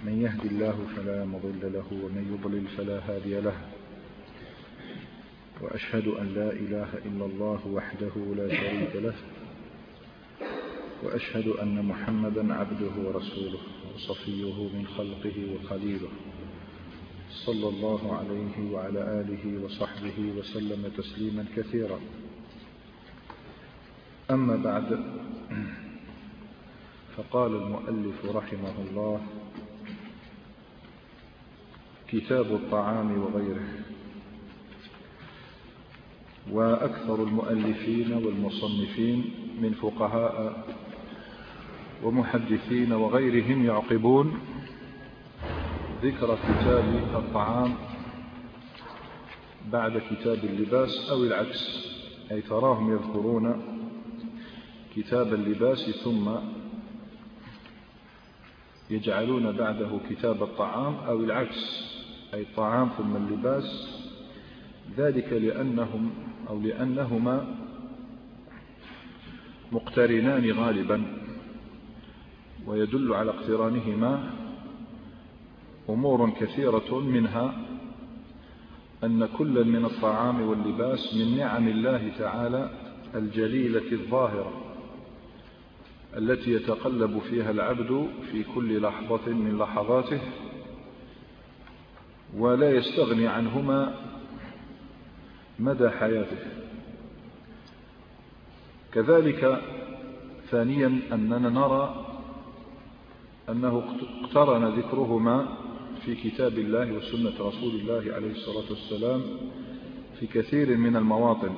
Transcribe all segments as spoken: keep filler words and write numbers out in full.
من يهد الله فلا مضل له ومن يضلل فلا هادي له، وأشهد أن لا إله إلا الله وحده لا شريك له، وأشهد أن محمدا عبده ورسوله وصفيه من خلقه وخليله، صلى الله عليه وعلى آله وصحبه وسلم تسليما كثيرا. أما بعد، فقال المؤلف رحمه الله: كتاب الطعام وغيره. وأكثر المؤلفين والمصنفين من فقهاء ومحدثين وغيرهم يعقبون ذكر كتاب الطعام بعد كتاب اللباس أو العكس، أي تراهم يذكرون كتاب اللباس ثم يجعلون بعده كتاب الطعام أو العكس، أي الطعام ثم اللباس، ذلك لأنهم أو لأنهما مقترنان غالبا، ويدل على اقترانهما أمور كثيرة، منها أن كل من الطعام واللباس من نعم الله تعالى الجليلة الظاهرة التي يتقلب فيها العبد في كل لحظة من لحظاته، ولا يستغني عنهما مدى حياته. كذلك ثانيا أننا نرى أنه اقترن ذكرهما في كتاب الله وسنة رسول الله عليه الصلاة والسلام في كثير من المواطن.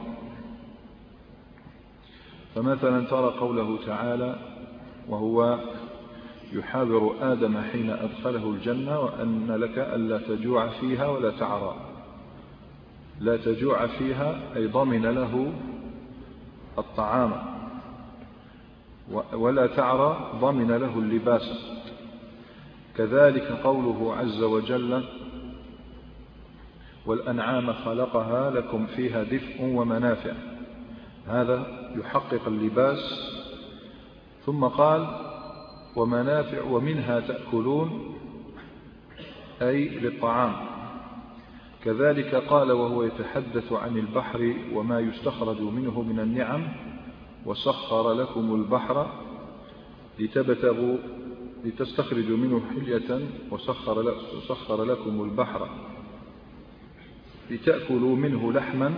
فمثلا ترى قوله تعالى وهو يحاور آدم حين أدخله الجنة: وأن لك ألا تجوع فيها ولا تعرى. لا تجوع فيها أي ضمن له الطعام، ولا تعرى ضمن له اللباس. كذلك قوله عز وجل: والأنعام خلقها لكم فيها دفء ومنافع. هذا يحقق اللباس. ثم قال: ومنافع ومنها تأكلون، أي للطعام. كذلك قال وهو يتحدث عن البحر وما يستخرج منه من النعم: وسخر لكم البحر لتبتغوا لتستخرجوا منه حلية، وسخر وسخر لكم البحر لتأكلوا منه لحما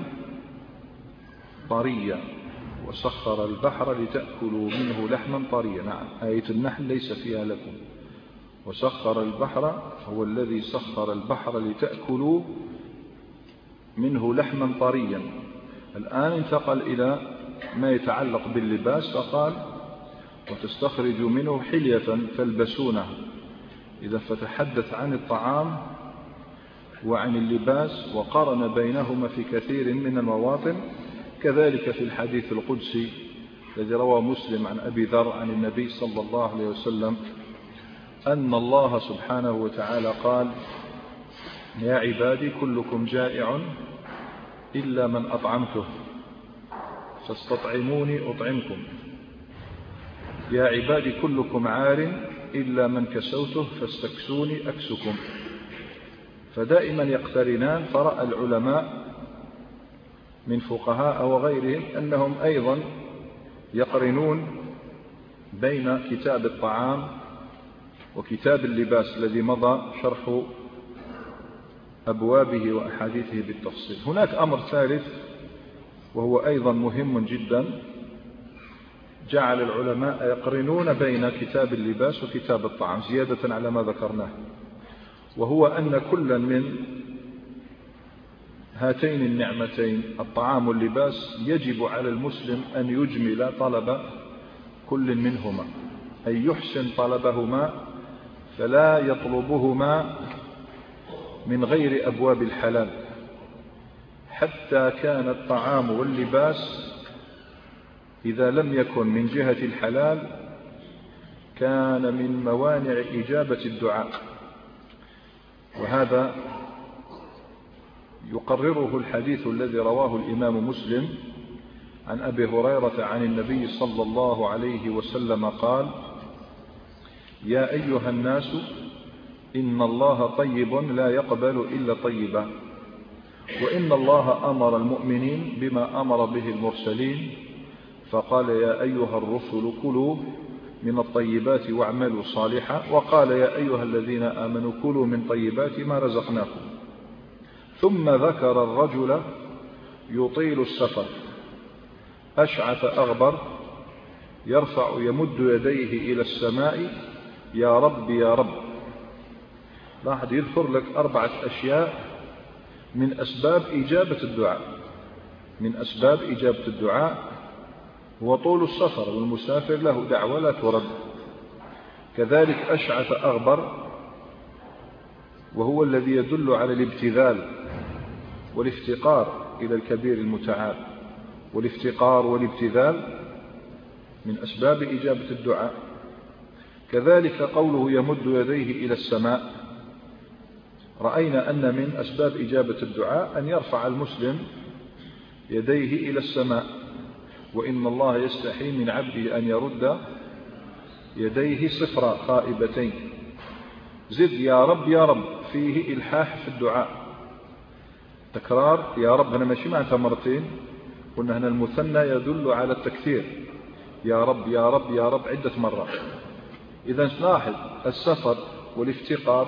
طريا. وسخر البحر لتأكلوا منه لحما طريا. نعم، آية النحل ليس فيها لكم. وسخر البحر هو الذي سخر البحر لتأكلوا منه لحما طريا. الآن انتقل إلى ما يتعلق باللباس، فقال: وتستخرج منه حلية تلبسونه. إذا فتحدث عن الطعام وعن اللباس وقارن بينهما في كثير من المواطن. كذلك في الحديث القدسي الذي رواه مسلم عن أبي ذر عن النبي صلى الله عليه وسلم أن الله سبحانه وتعالى قال: يا عبادي كلكم جائع إلا من أطعمته فاستطعموني أطعمكم. يا عبادي كلكم عار إلا من كسوته فاستكسوني أكسكم. فدائما يقترنان. فرأى العلماء من فقهاء وغيرهم أنهم أيضا يقرنون بين كتاب الطعام وكتاب اللباس الذي مضى شرح أبوابه وأحاديثه بالتفصيل. هناك أمر ثالث وهو أيضا مهم جدا، جعل العلماء يقرنون بين كتاب اللباس وكتاب الطعام زيادة على ما ذكرناه، وهو أن كل من هاتين النعمتين الطعام واللباس يجب على المسلم أن يجمل طلب كل منهما، أي يحسن طلبهما، فلا يطلبهما من غير أبواب الحلال. حتى كان الطعام واللباس إذا لم يكن من جهة الحلال كان من موانع إجابة الدعاء. وهذا يقرره الحديث الذي رواه الإمام مسلم عن أبي هريرة عن النبي صلى الله عليه وسلم قال: يا أيها الناس إن الله طيب لا يقبل إلا طيبا، وإن الله أمر المؤمنين بما أمر به المرسلين فقال يا أيها الرسل كلوا من الطيبات واعملوا صالحا، وقال يا أيها الذين آمنوا كلوا من طيبات ما رزقناكم. ثم ذكر الرجل يطيل السفر أشعث أغبر يرفع يمد يديه إلى السماء يا رب يا رب. لاحظ يذكر لك أربعة أشياء من أسباب إجابة الدعاء. من أسباب إجابة الدعاء هو طول السفر، والمسافر له دعوة لا ترد. كذلك أشعث أغبر، وهو الذي يدل على الابتذال والافتقار إلى الكبير المتعال. والافتقار والابتذال من أسباب إجابة الدعاء. كذلك قوله يمد يديه إلى السماء، رأينا أن من أسباب إجابة الدعاء أن يرفع المسلم يديه إلى السماء، وإن الله يستحي من عبده أن يرد يديه صفرا خائبتين. زد يا رب يا رب فيه إلحاح في الدعاء، تكرار يا رب. أنا ماشي معناتها مرتين، قلنا هنا المثنى يدل على التكثير، يا رب يا رب يا رب عدة مرات. إذا نلاحظ السفر والافتقار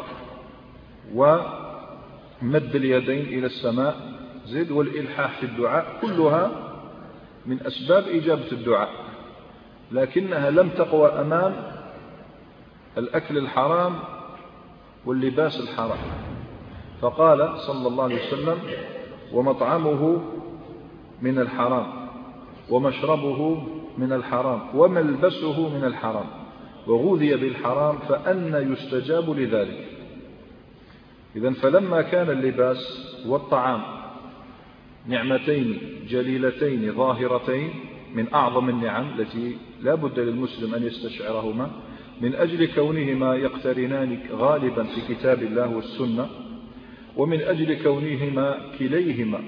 ومد اليدين إلى السماء زد والإلحاح في الدعاء كلها من أسباب إجابة الدعاء، لكنها لم تقوى أمام الأكل الحرام واللباس الحرام. فقال صلى الله عليه وسلم ومطعمه من الحرام ومشربه من الحرام وملبسه من الحرام وغذي بالحرام فأنى يستجاب لذلك. إذن فلما كان اللباس والطعام نعمتين جليلتين ظاهرتين من أعظم النعم التي لا بد للمسلم أن يستشعرهما، من أجل كونهما يقترنان غالبا في كتاب الله والسنة، ومن أجل كونهما كليهما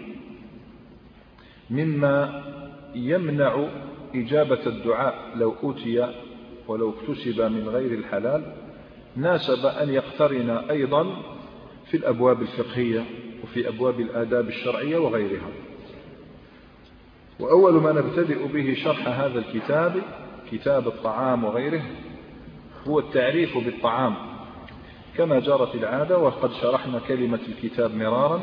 مما يمنع إجابة الدعاء لو أوتي ولو اكتسب من غير الحلال، ناسب أن يقترن أيضا في الأبواب الفقهية وفي أبواب الآداب الشرعية وغيرها. وأول ما نبتدئ به شرح هذا الكتاب كتاب الطعام وغيره هو التعريف بالطعام كما جرت العادة، وقد شرحنا كلمة الكتاب مرارا،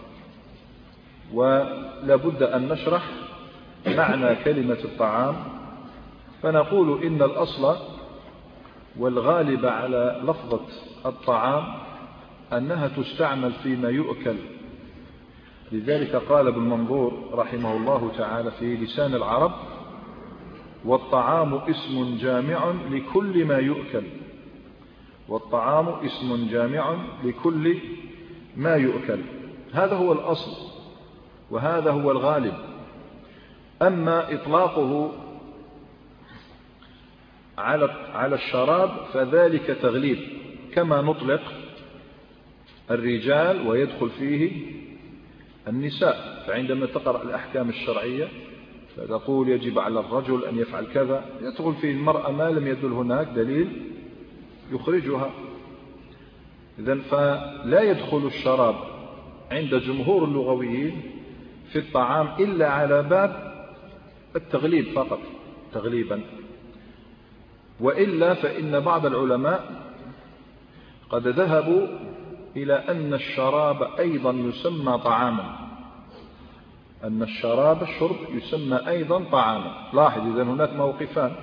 ولا بد أن نشرح معنى كلمة الطعام. فنقول إن الأصل والغالب على لفظة الطعام أنها تستعمل فيما يؤكل. لذلك قال ابن منظور رحمه الله تعالى في لسان العرب والطعام اسم جامع لكل ما يؤكل. والطعام اسم جامع لكل ما يؤكل، هذا هو الأصل وهذا هو الغالب. أما إطلاقه على على الشراب فذلك تغليب، كما نطلق الرجال ويدخل فيه النساء. فعندما تقرأ الأحكام الشرعية فتقول يجب على الرجل أن يفعل كذا، يدخل فيه المرأة ما لم يدل هناك دليل يخرجها. إذن فلا يدخل الشراب عند جمهور اللغويين في الطعام إلا على باب التغليب فقط تغليبا، وإلا فإن بعض العلماء قد ذهبوا إلى أن الشراب أيضا يسمى طعاما، أن الشراب الشرب يسمى أيضا طعاما. لاحظ إذن هناك موقفان،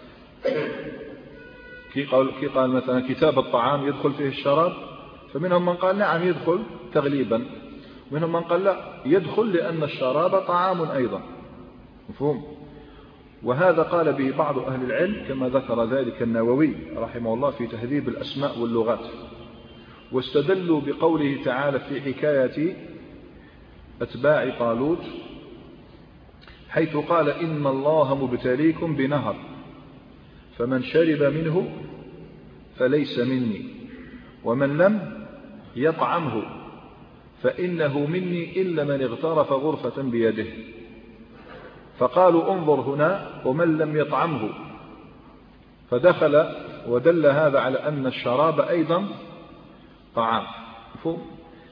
كي قال, كي قال مثلا كتاب الطعام يدخل فيه الشراب، فمنهم من قال نعم يدخل تغليبا، ومنهم من قال لا يدخل لأن الشراب طعام أيضا. مفهوم؟ وهذا قال به بعض أهل العلم كما ذكر ذلك النووي رحمه الله في تهذيب الأسماء واللغات، واستدلوا بقوله تعالى في حكاية أتباع طالوت حيث قال إن الله مبتليكم بنهر فمن شرب منه فليس مني ومن لم يطعمه فإنه مني إلا من اغترف غرفة بيده. فقالوا انظر هنا ومن لم يطعمه، فدخل ودل هذا على أن الشراب أيضا طعام. مفهوم؟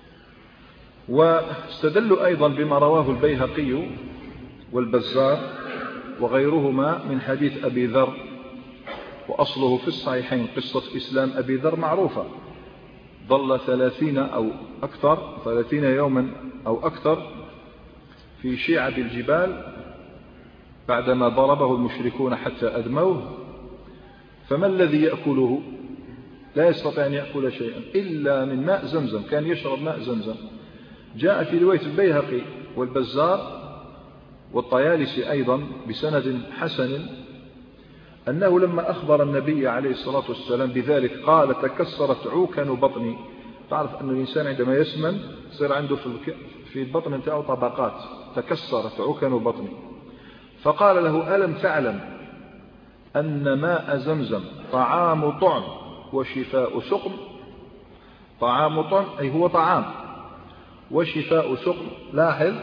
واستدلوا أيضا بما رواه البيهقي والبزار وغيرهما من حديث أبي ذر، وأصله في الصحيحين، قصة إسلام أبي ذر معروفة، ظل ثلاثين أو أكثر ثلاثين يوما أو أكثر في شيعب الجبال بعدما ضربه المشركون حتى أدموه، فما الذي يأكله؟ لا يستطيع أن يأكل شيئا إلا من ماء زمزم، كان يشرب ماء زمزم. جاء في رواية البيهقي والبزار والطيالسي أيضا بسند حسن أنه لما أخبر النبي عليه الصلاة والسلام بذلك قال: تكسرت عوكن بطني. تعرف أن الإنسان عندما يسمن يصير عنده في البطن بتاعه طبقات، تكسرت عوكن بطني. فقال له: ألم تعلم أن ماء زمزم طعام طعم وشفاء سقم؟ طعام طعم أي هو طعام، وشفاء سقم. لاحظ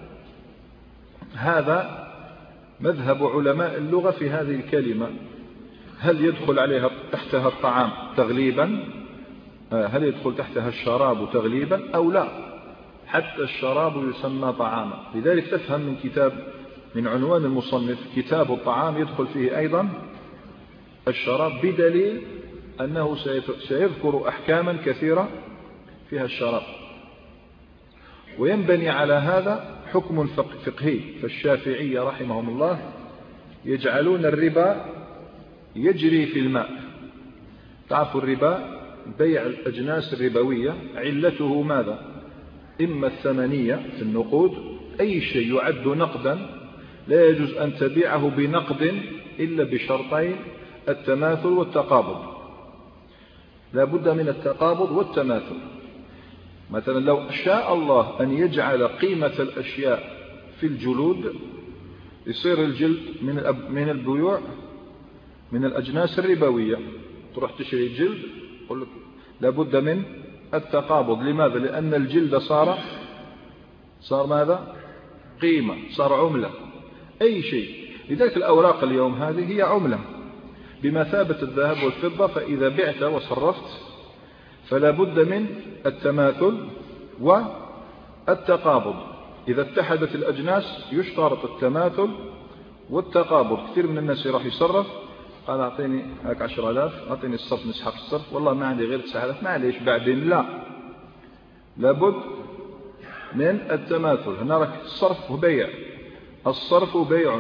هذا مذهب علماء اللغة في هذه الكلمة، هل يدخل عليها تحتها الطعام تغليبا؟ هل يدخل تحتها الشراب تغليبا أو لا؟ حتى الشراب يسمى طعاما. لذلك تفهم من كتاب من عنوان المصنف كتاب الطعام يدخل فيه أيضا الشراب، بدليل أنه سيذكر أحكاما كثيرة فيها الشراب. وينبني على هذا حكم فقهي، فالشافعية رحمهم الله يجعلون الربا يجري في الماء. تعرفوا الربا بيع الأجناس الربوية علته ماذا؟ إما الثمنية في النقود، أي شيء يعد نقدا لا يجوز أن تبيعه بنقد إلا بشرطين: التماثل والتقابض. لا بد من التقابض والتماثل. مثلا لو شاء الله أن يجعل قيمة الأشياء في الجلود، يصير الجلد من من البيوع من الأجناس الربوية. تروح تشتري جلد، يقول لك لابد من التقابض. لماذا؟ لأن الجلد صار صار ماذا؟ قيمة، صار عملة، أي شيء. لذلك الأوراق اليوم هذه هي عملة بمثابة الذهب والفضة، فإذا بعت وصرفت فلا بد من التماثل والتقابض. إذا اتحدت الأجناس يشترط التماثل والتقابض. كثير من الناس يروح يصرف، قال أعطيني هاك عشر آلاف، أعطيني الصرف نسحب الصرف، والله ما عندي غير تسعة آلاف، معليش بعدين. لا، لابد من التماثل. هنا رك الصرف وبيع، الصرف بيع.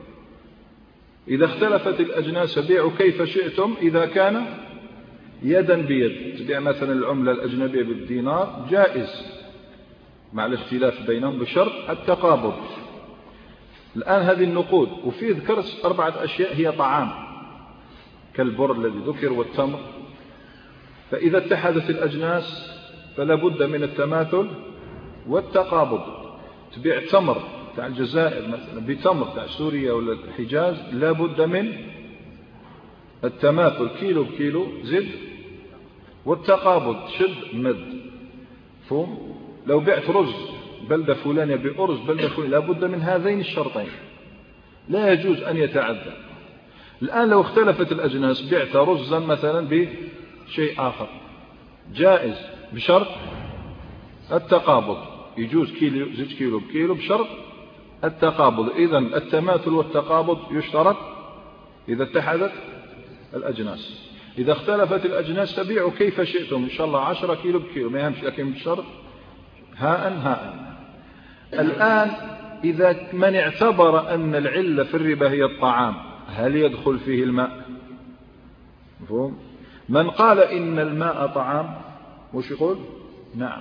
إذا اختلفت الأجناس بيعوا كيف شئتم. إذا كان يدا بيد، تبيع مثلا العملة الأجنبية بالدينار جائز مع الاختلاف بينهم بشرط التقابض. الآن هذه النقود، وفي ذكرت أربعة أشياء هي طعام كالبر الذي ذكر والتمر. فإذا اتحدت الأجناس فلا بد من التماثل والتقابض. تبيع تمر تاع الجزائر مثلا بتمر تاع سوريا ولا الحجاز، لا بد من التماثل، كيلو بكيلو زد، والتقابض شد مد. فهم؟ لو بعت رز بلدة فلانية بأرز بلدة فلانية، لا بد من هذين الشرطين، لا يجوز أن يتعدى. الآن لو اختلفت الأجناس، بعت رزا مثلا بشيء آخر جائز بشرط التقابض، يجوز كيلو زد كيلو بكيلو بشرط التقابض. إذن التماثل والتقابض يشترط إذا اتحدت الأجناس. إذا اختلفت الأجناس تبيعوا كيف شئتم، إن شاء الله عشرة كيلو بكيلو، ما يهمش، لكن بشرط هاء هاء. الآن إذا من اعتبر أن العلة في الربا هي الطعام، هل يدخل فيه الماء؟ مفهوم؟ من قال إن الماء طعام وش يقول؟ نعم،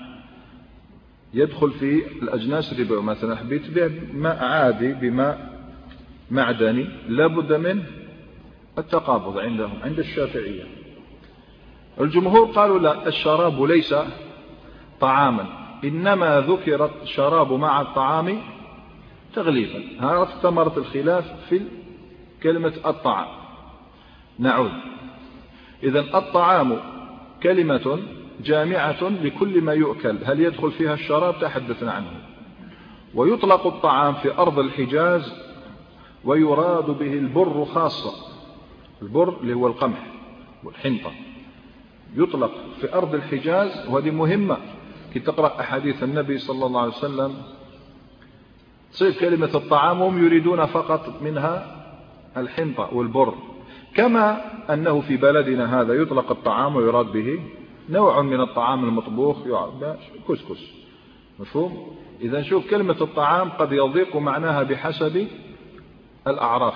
يدخل في الأجناس الربا. مثلا حبيت تبيع ماء عادي بماء معدني، لابد من التقابض عندهم عند الشافعية. الجمهور قالوا لا، الشراب ليس طعاما، إنما ذكر الشراب مع الطعام تغليبا. هذا ثمرة الخلاف في كلمة الطعام. نعود. إذن الطعام كلمة جامعة لكل ما يؤكل، هل يدخل فيها الشراب؟ تحدثنا عنه. ويطلق الطعام في أرض الحجاز ويراد به البر خاصة، البر اللي هو القمح والحنطة، يطلق في أرض الحجاز، وهذه مهمة كي تقرأ أحاديث النبي صلى الله عليه وسلم تصير كلمة الطعام هم يريدون فقط منها الحنطة والبر، كما أنه في بلدنا هذا يطلق الطعام ويراد به نوع من الطعام المطبوخ يعد كسكس، مفهوم؟ إذا نشوف كلمة الطعام قد يضيق معناها بحسب الأعراف.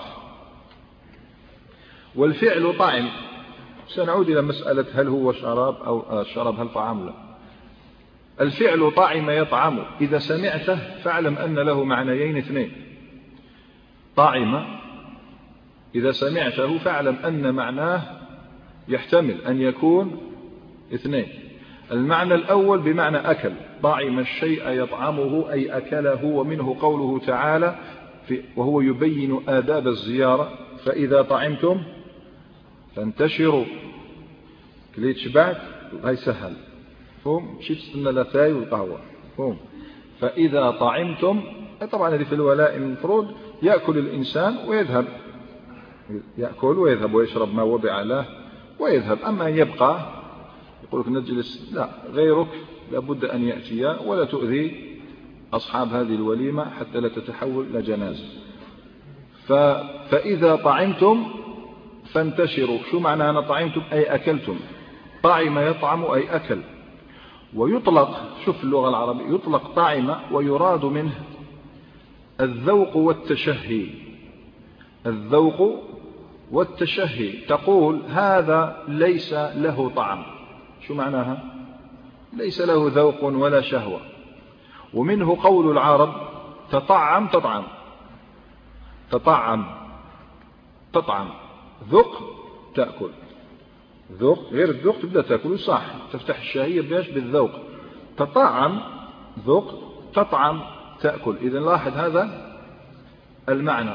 والفعل طعم، سنعود إلى مسألة هل هو شراب أو شراب هل طعام لا. الفعل طعم يطعم، إذا سمعته فاعلم أن له معنيين اثنين. طعم إذا سمعته فاعلم أن معناه يحتمل أن يكون اثنين. المعنى الأول بمعنى أكل، طعم الشيء يطعمه أي أكله، ومنه قوله تعالى في وهو يبين آداب الزيارة فإذا طعمتم فانتشروا، كليت شبعت هاي سهل، فهم شيء تستنى لثاي والقهوة، فهم فإذا طعمتم. طبعا هذه في الولائم المفروض يأكل الإنسان ويذهب، يأكل ويذهب ويشرب ما وضع له ويذهب، أما أن يبقى يقولك نجلس، لا، غيرك لابد أن يأتي ولا تؤذي أصحاب هذه الوليمة حتى لا تتحول إلى جنازة. فإذا طعمتم فانتشروا، شو معنى أنا طعمتم؟ أي أكلتم، طعم يطعم أي أكل. ويطلق، شوف اللغة العربية، يطلق طعم ويراد منه الذوق والتشهي، الذوق والتشهي. تقول هذا ليس له طعم، شو معناها؟ ليس له ذوق ولا شهوة. ومنه قول العرب تطعم تطعم، تطعم تطعم، ذق تأكل، ذوق غير الذوق تبدأ تأكل، صح، تفتح الشهية بيش بالذوق. تطعم ذوق، تطعم تأكل. إذا لاحظ هذا المعنى.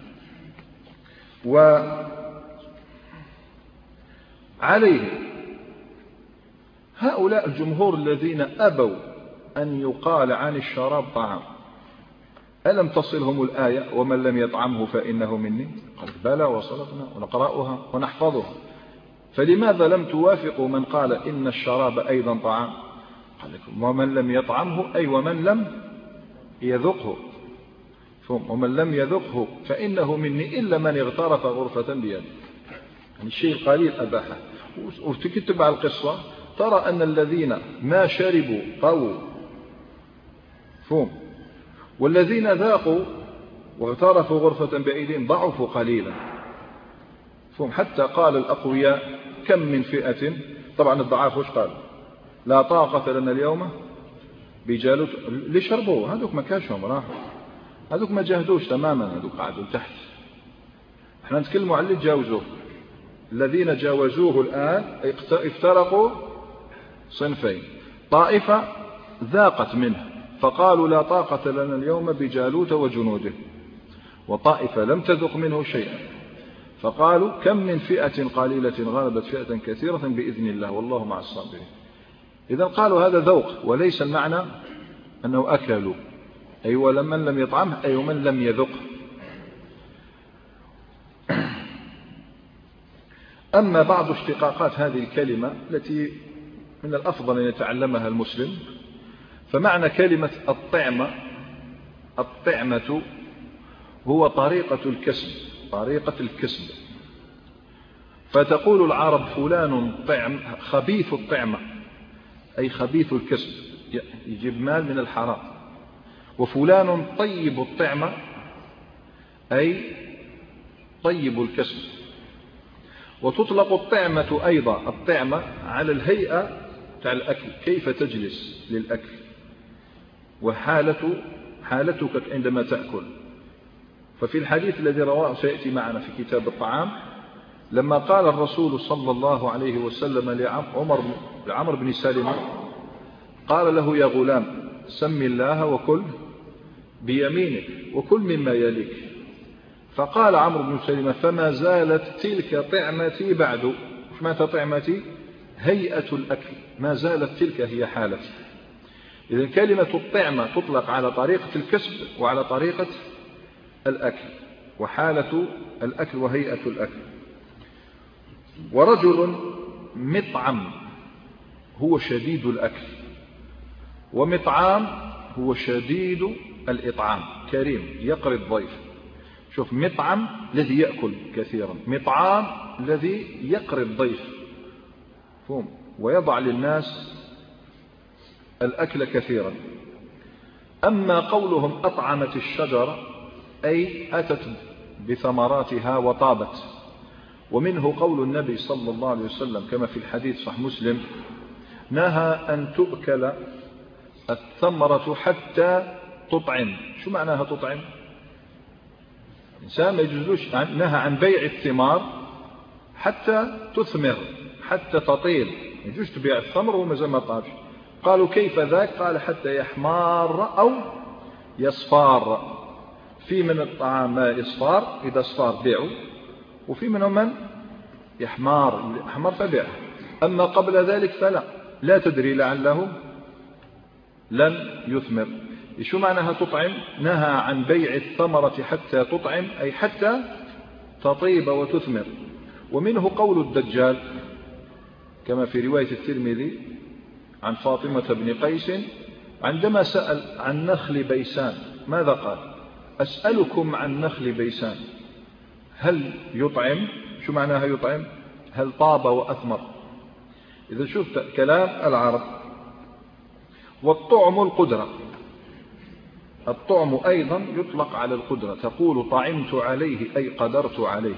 وعليه هؤلاء الجمهور الذين أبوا أن يقال عن الشراب طعام، ألم تصلهم الآية ومن لم يطعمه فإنه مني؟ قال بلى وصلتنا ونقرأها ونحفظها. فلماذا لم توافقوا من قال إن الشراب أيضا طعام؟ قال لكم ومن لم يطعمه أي ومن لم يذقه، ومن لم يذقه فإنه مني إلا من اغترف غرفة بيده، يعني الشيء القليل أباحه. وتكتب على القصة ترى أن الذين ما شربوا قووا، فهم، والذين ذاقوا واغترفوا غرفة بأيديهم ضعفوا قليلا، فهم. حتى قال الأقوياء كم من فئة، طبعا الضعاف وش قال؟ لا طاقة لنا اليوم بجالوت. اللي شربوا هذوك ما كاشهم راحوا، هذوك ما جاهدوش تماما، هذوك قعدوا تحت. احنا نتكلموا عن اللي تجاوزوه. الذين جاوزوه الآن افترقوا صنفين، طائفة ذاقت منه فقالوا لا طاقة لنا اليوم بجالوت وجنوده، وطائفة لم تذق منه شيئا فقالوا كم من فئة قليلة غلبت فئة كثيرة بإذن الله والله مع الصابرين. إذا قالوا هذا ذوق، وليس المعنى أنه أكلوا، أي أيوة ومن لم يطعمه أي ومن لم يذق. أما بعض اشتقاقات هذه الكلمة التي من الأفضل أن يتعلمها المسلم، فمعنى كلمة الطعمة، الطعمة هو طريقة الكسب، طريقة الكسب. فتقول العرب فلان طعم، خبيث الطعمة أي خبيث الكسب، يجيب مال من الحرام. وفلان طيب الطعمة أي طيب الكسب. وتطلق الطعمة أيضا، الطعمة على الهيئة تاع الأكل، كيف تجلس للأكل، وحالة حالتك عندما تأكل. ففي الحديث الذي رواه سيأتي معنا في كتاب الطعام، لما قال الرسول صلى الله عليه وسلم لعمر لعمر بن سلمة، قال له يا غلام سم الله وكل بيمينك وكل مما يليك. فقال عمرو بن سلمة فما زالت تلك طعمتي بعد. مش معنى طعمتي؟ هيئة الأكل، ما زالت تلك هي حالتي. إذن كلمة الطعمة تطلق على طريقة الكسب وعلى طريقة الأكل وحالة الأكل وهيئة الأكل. ورجل مطعم هو شديد الأكل، ومطعام هو شديد الإطعام، كريم يقري الضيف. شوف، مطعم الذي يأكل كثيرا، مطعام الذي يقري الضيف فهم ويضع للناس الأكل كثيرا. أما قولهم أطعمت الشجرة أي أتت بثمراتها وطابت. ومنه قول النبي صلى الله عليه وسلم كما في الحديث صحيح مسلم: نهى أن تؤكل الثمرة حتى تطعم. شو معناها تطعم؟ الإنسان ما يجوزلوش، نهى عن بيع الثمار حتى تثمر، حتى تطيل، ما يجوز تبيع الثمر وما زال ما طابش. قالوا كيف ذاك؟ قال حتى يحمار أو يصفار. في من الطعام ما يصفار، إذا صفار بيعوا، وفي منهم من يحمار، يحمر فبيع. أما قبل ذلك فلا، لا تدري لعله لن يثمر. شو معناها تطعم؟ نهى عن بيع الثمرة حتى تطعم، أي حتى تطيب وتثمر. ومنه قول الدجال كما في رواية الترمذي عن فاطمة بن قيس عندما سأل عن نخل بيسان ماذا قال؟ أسألكم عن نخل بيسان هل يطعم؟ شو معناها يطعم؟ هل طاب وأثمر؟ إذا شفت كلام العرب. والطعم القدرة، الطعم أيضا يطلق على القدرة، تقول طعمت عليه أي قدرت عليه.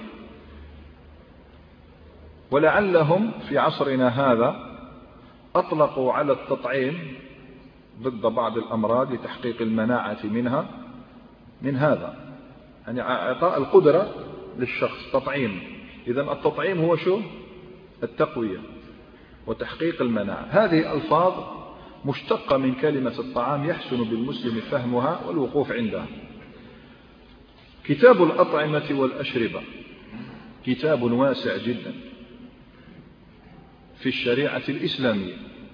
ولعلهم في عصرنا هذا أطلقوا على التطعيم ضد بعض الأمراض لتحقيق المناعة منها من هذا، يعني إعطاء القدرة للشخص تطعيم. إذن التطعيم هو شو؟ التقوية وتحقيق المناعة. هذه ألفاظ مشتقة من كلمة الطعام يحسن بالمسلم فهمها والوقوف عندها. كتاب الأطعمة والأشربة كتاب واسع جدا في الشريعة الإسلامية،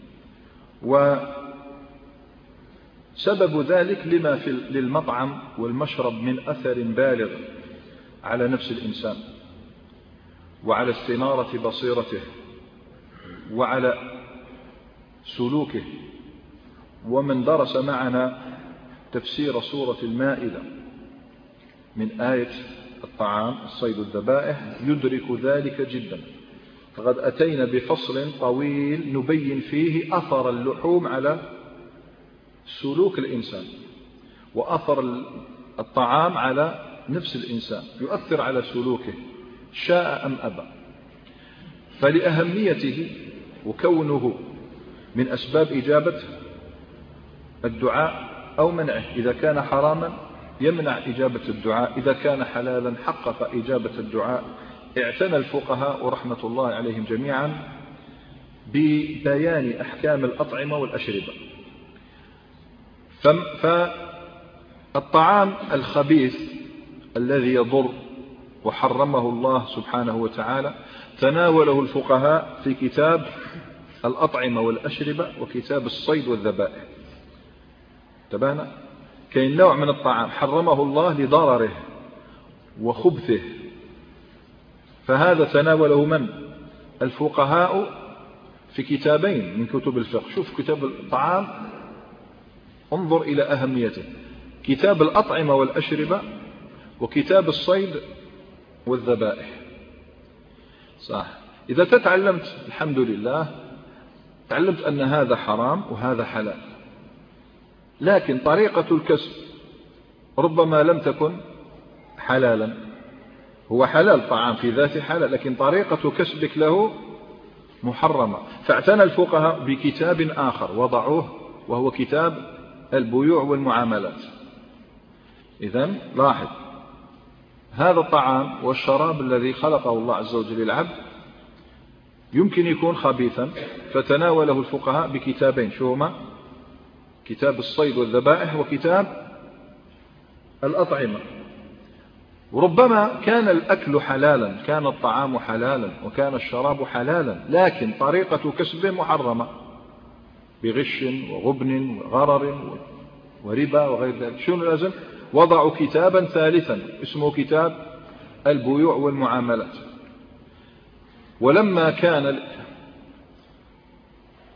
وسبب ذلك لما في للمطعم والمشرب من أثر بالغ على نفس الإنسان وعلى استنارة بصيرته وعلى سلوكه. ومن درس معنا تفسير سورة المائدة من آية الطعام الصيد الذبائح يدرك ذلك جدا. فقد أتينا بفصل طويل نبين فيه أثر اللحوم على سلوك الإنسان، وأثر الطعام على نفس الإنسان، يؤثر على سلوكه شاء أم أبى. فلأهميته وكونه من أسباب إجابة الدعاء أو منعه، إذا كان حراما يمنع إجابة الدعاء، إذا كان حلالا حقق إجابة الدعاء. اعتنى الفقهاء رحمة الله عليهم جميعا ببيان أحكام الأطعمة والأشربة. فالطعام الخبيث الذي يضر وحرمه الله سبحانه وتعالى تناوله الفقهاء في كتاب الأطعمة والأشربة وكتاب الصيد والذبائح. تبانا كاين نوع من الطعام حرمه الله لضرره وخبثه، فهذا تناوله من؟ الفقهاء في كتابين من كتب الفقه. شوف كتاب الطعام انظر إلى أهميته، كتاب الأطعمة والأشربة وكتاب الصيد والذبائح. صح، إذا تتعلمت الحمد لله تعلمت أن هذا حرام وهذا حلال، لكن طريقة الكسب ربما لم تكن حلالا. هو حلال، طعام في ذاته حلال، لكن طريقة كسبك له محرمة. فاعتنى الفقهاء بكتاب آخر وضعوه وهو كتاب البيوع والمعاملات. إذن لاحظ، هذا الطعام والشراب الذي خلقه الله عز وجل للعبد يمكن يكون خبيثا، فتناوله الفقهاء بكتابين، شو هما؟ كتاب الصيد والذبائح وكتاب الأطعمة. وربما كان الأكل حلالا، كان الطعام حلالا وكان الشراب حلالا، لكن طريقة كسبه محرمة بغش وغبن وغرر وربا وغير ذلك. شنو لازم؟ وضعوا كتابا ثالثا اسمه كتاب البيوع والمعاملات. ولما كان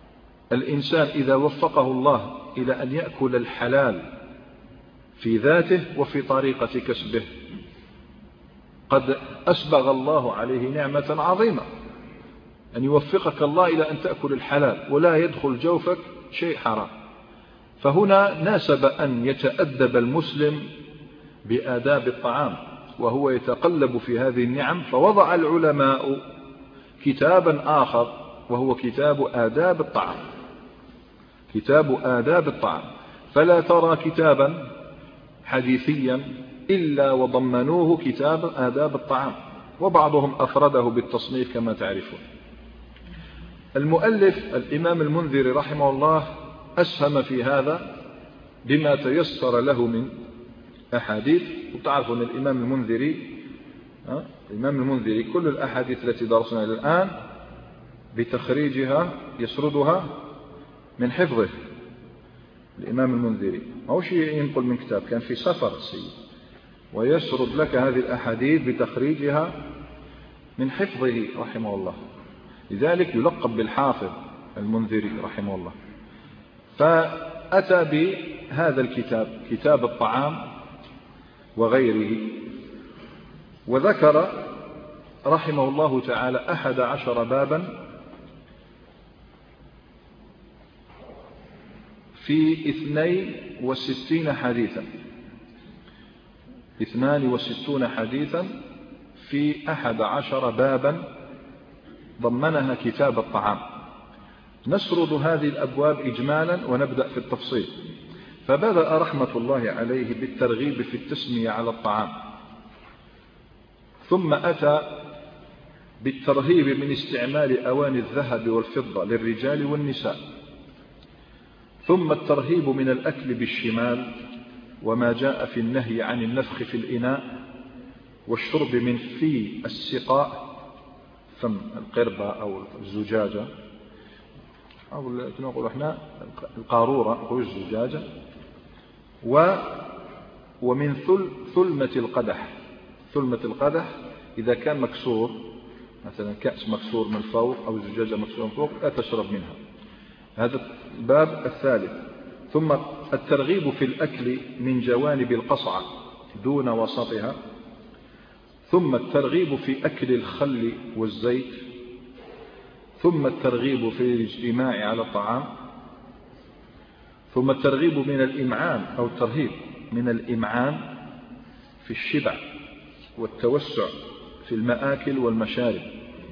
الإنسان إذا وفقه الله إلى أن يأكل الحلال في ذاته وفي طريقة كسبه قد أسبغ الله عليه نعمة عظيمة، أن يوفقك الله إلى أن تأكل الحلال ولا يدخل جوفك شيء حرام. فهنا ناسب أن يتأدب المسلم بآداب الطعام وهو يتقلب في هذه النعم، فوضع العلماء كتابا آخر وهو كتاب آداب الطعام، كتاب آداب الطعام. فلا ترى كتابا حديثيا إلا وضمنوه كتاب آداب الطعام، وبعضهم أفرده بالتصنيف كما تعرفون. المؤلف الإمام المنذري رحمه الله أسهم في هذا بما تيسر له من أحاديث. وتعرفوا أن الإمام المنذري الإمام المنذري كل الأحاديث التي درسنا إلى الآن بتخريجها يسردها من حفظه. الإمام المنذري هو شيء ينقل من كتاب، كان في سفر السيد ويسرد لك هذه الأحاديث بتخريجها من حفظه رحمه الله، لذلك يلقب بالحافظ المنذري رحمه الله. فأتى بهذا الكتاب كتاب الطعام وغيره، وذكر رحمه الله تعالى أحد عشر بابا في اثنين وستين حديثا، اثنان وستون حديثا في أحد عشر بابا ضمنها كتاب الطعام. نسرد هذه الأبواب إجمالا ونبدأ في التفصيل. فبدأ رحمة الله عليه بالترغيب في التسمية على الطعام، ثم أتى بالترهيب من استعمال أواني الذهب والفضة للرجال والنساء، ثم الترهيب من الأكل بالشمال وما جاء في النهي عن النفخ في الإناء والشرب من في السقاء، فم القربة أو الزجاجة أو نقول احنا القارورة أو الزجاجة، و ومن ثل ثلمة القدح. ثلمة القدح إذا كان مكسور، مثلا كأس مكسور من فوق أو زجاجة مكسورة من فوق، لا تشرب منها. هذا الباب الثالث. ثم الترغيب في الأكل من جوانب القصعة دون وسطها، ثم الترغيب في أكل الخل والزيت، ثم الترغيب في الاجتماع على الطعام، ثم الترغيب من الإمعان أو الترهيب من الإمعان في الشبع والتوسع في المآكل والمشارب،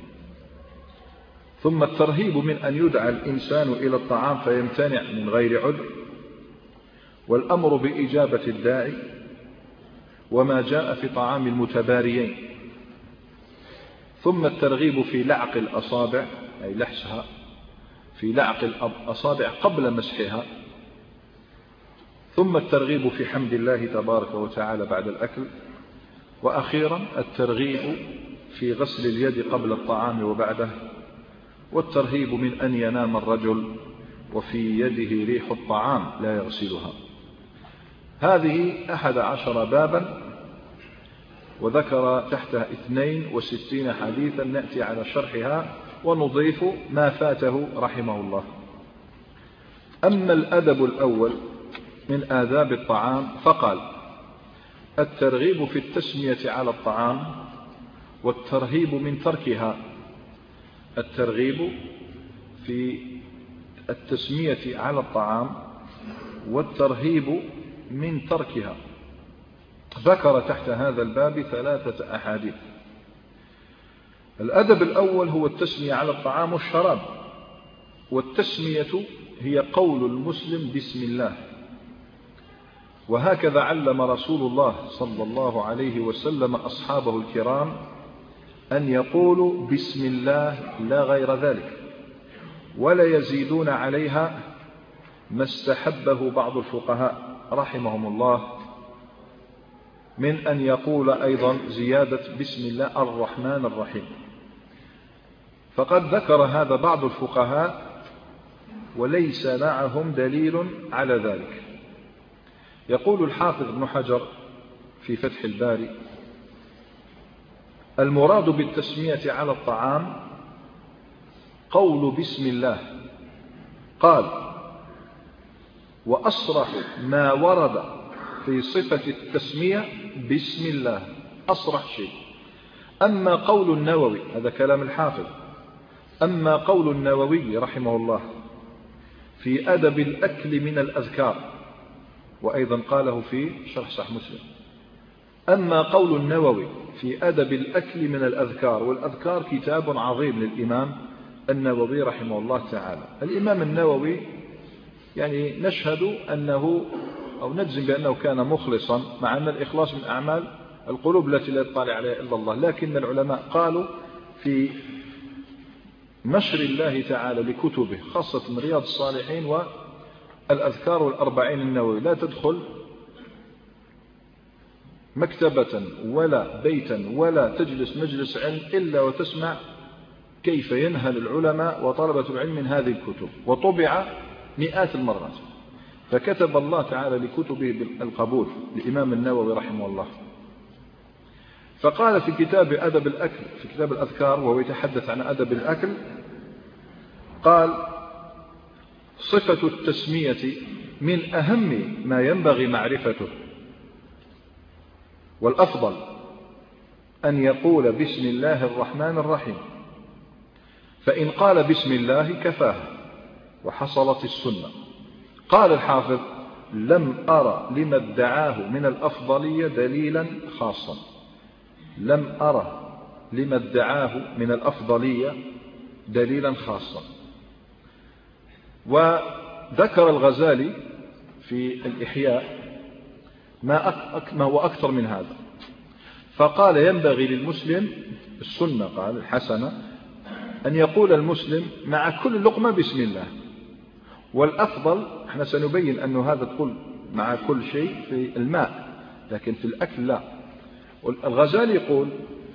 ثم الترهيب من أن يدعى الإنسان إلى الطعام فيمتنع من غير عذر، والأمر بإجابة الداعي، وما جاء في طعام المتباريين، ثم الترغيب في لعق الأصابع أي لحسها، في لعق الأصابع قبل مسحها، ثم الترغيب في حمد الله تبارك وتعالى بعد الأكل، وأخيرا الترغيب في غسل اليد قبل الطعام وبعده، والترهيب من أن ينام الرجل وفي يده ريح الطعام لا يغسلها. هذه أحد عشر بابا، وذكر تحتها اثنين وستين حديثا نأتي على شرحها ونضيف ما فاته رحمه الله. أما الأدب الأول من آداب الطعام فقال: الترغيب في التسمية على الطعام والترهيب من تركها. الترغيب في التسمية على الطعام والترهيب من تركها. ذكر تحت هذا الباب ثلاثة أحاديث. الأدب الأول هو التسمية على الطعام والشراب، والتسمية هي قول المسلم بسم الله، وهكذا علم رسول الله صلى الله عليه وسلم أصحابه الكرام أن يقولوا بسم الله لا غير ذلك، ولا يزيدون عليها ما استحبه بعض الفقهاء رحمهم الله من أن يقول أيضا زيادة بسم الله الرحمن الرحيم. فقد ذكر هذا بعض الفقهاء وليس معهم دليل على ذلك. يقول الحافظ ابن حجر في فتح الباري: المراد بالتسمية على الطعام قول بسم الله قال: وأصرح ما ورد في صفة التسمية بسم الله، أصرح شيء. أما قول النووي، هذا كلام الحافظ، أما قول النووي رحمه الله في أدب الأكل من الأذكار، وأيضا قاله في شرح صحيح مسلم، أما قول النووي في أدب الأكل من الأذكار، والأذكار كتاب عظيم للإمام النووي رحمه الله تعالى. الإمام النووي يعني نشهد أنه أو نجزم بأنه كان مخلصا، مع أن الإخلاص من أعمال القلوب التي لا يطلع عليها إلا الله، لكن العلماء قالوا في نشر الله تعالى لكتبه خاصة رياض الصالحين والأذكار والأربعين النووي لا تدخل مكتبة ولا بيتا ولا تجلس مجلس علم إلا وتسمع كيف ينهل العلماء وطلبة العلم من هذه الكتب، وطبع مئات المرات. فكتب الله تعالى لكتبه بالقبول لإمام النووي رحمه الله. فقال في كتاب أدب الأكل، في كتاب الأذكار وهو يتحدث عن أدب الأكل، قال: صفة التسمية من أهم ما ينبغي معرفته، والأفضل أن يقول بسم الله الرحمن الرحيم، فإن قال بسم الله كفاه وحصلت السنة. قال الحافظ: لم أرى لما ادعاه من الأفضلية دليلا خاصا. لم أرى لما ادعاه من الأفضلية دليلا خاصا. وذكر الغزالي في الإحياء ما هو أكثر من هذا، فقال: ينبغي للمسلم السنة، قال الحسنة، أن يقول المسلم مع كل لقمة بسم الله. والأفضل، احنا سنبين أن هذا تقول مع كل شيء في الماء، لكن في الأكل لا. الغزالي يقول: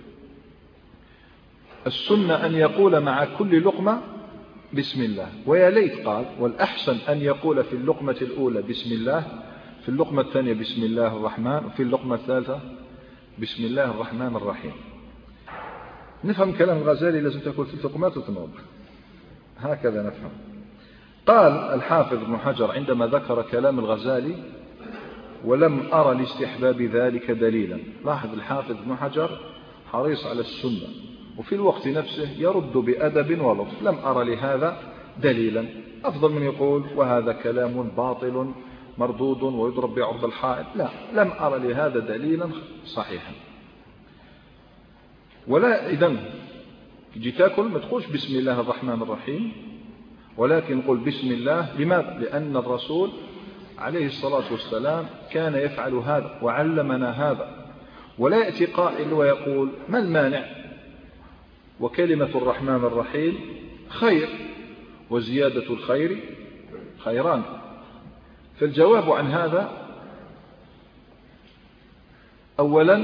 السنة أن يقول مع كل لقمة بسم الله، ويا ليت قال: والأحسن أن يقول في اللقمة الأولى بسم الله، في اللقمة الثانية بسم الله الرحمن، وفي اللقمة الثالثة بسم الله الرحمن الرحيم. نفهم كلام الغزالي، لازم تقول ثلاث لقمات وتنوض، هكذا نفهم. قال الحافظ ابن حجر عندما ذكر كلام الغزالي: ولم أرى لاستحباب ذلك دليلا. لاحظ الحافظ ابن حجر حريص على السنة، وفي الوقت نفسه يرد بأدب ولطف. لم أرى لهذا دليلا، أفضل من يقول وهذا كلام باطل مردود ويضرب بعرض الحائط. لا، لم أرى لهذا دليلا صحيحا. ولا إذن تجي تاكل ما تقولش بسم الله الرحمن الرحيم، ولكن قل بسم الله. لماذا؟ لأن الرسول عليه الصلاة والسلام كان يفعل هذا وعلمنا هذا. ولا يأتي قائل ويقول: ما المانع؟ وكلمة الرحمن الرحيم خير، وزيادة الخير خيران. فالجواب عن هذا: أولا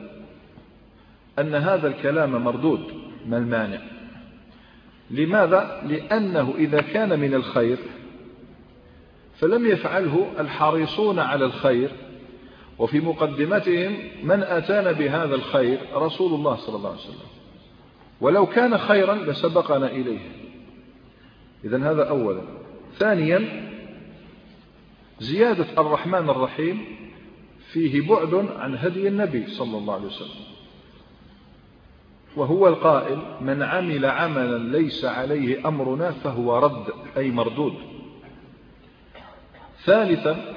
أن هذا الكلام مردود. ما المانع؟ لماذا؟ لأنه إذا كان من الخير فلم يفعله الحريصون على الخير، وفي مقدمتهم من أتانا بهذا الخير رسول الله صلى الله عليه وسلم، ولو كان خيرا لسبقنا إليه. إذن هذا أولا. ثانيا، زيادة الرحمن الرحيم فيه بعد عن هدي النبي صلى الله عليه وسلم، وهو القائل: من عمل عملا ليس عليه أمرنا فهو رد، أي مردود. ثالثا،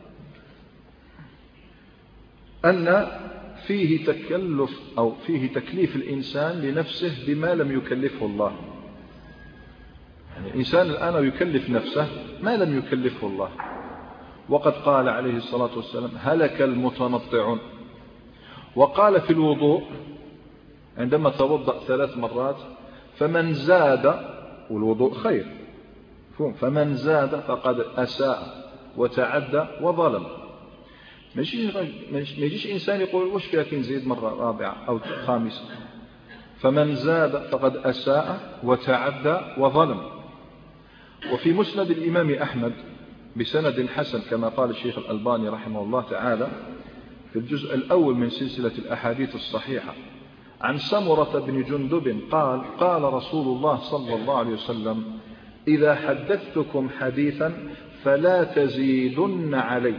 أن فيه تكلف أو فيه تكليف الإنسان لنفسه بما لم يكلفه الله. يعني الإنسان الآن يكلف نفسه ما لم يكلفه الله، وقد قال عليه الصلاة والسلام: هلك المتنطعون. وقال في الوضوء عندما توضأ ثلاث مرات: فمن زاد، والوضوء خير، فمن زاد فقد أساء وتعدى وظلم. ما يجيش إنسان يقول: وش فيها كي نزيد مرة رابعة أو خامسة؟ فمن زاد فقد أساء وتعدى وظلم. وفي مسند الإمام أحمد بسند حسن كما قال الشيخ الألباني رحمه الله تعالى في الجزء الأول من سلسلة الأحاديث الصحيحة عن سمرة بن جندب قال: قال رسول الله صلى الله عليه وسلم: إذا حدثتكم حديثا فلا تزيدن علي،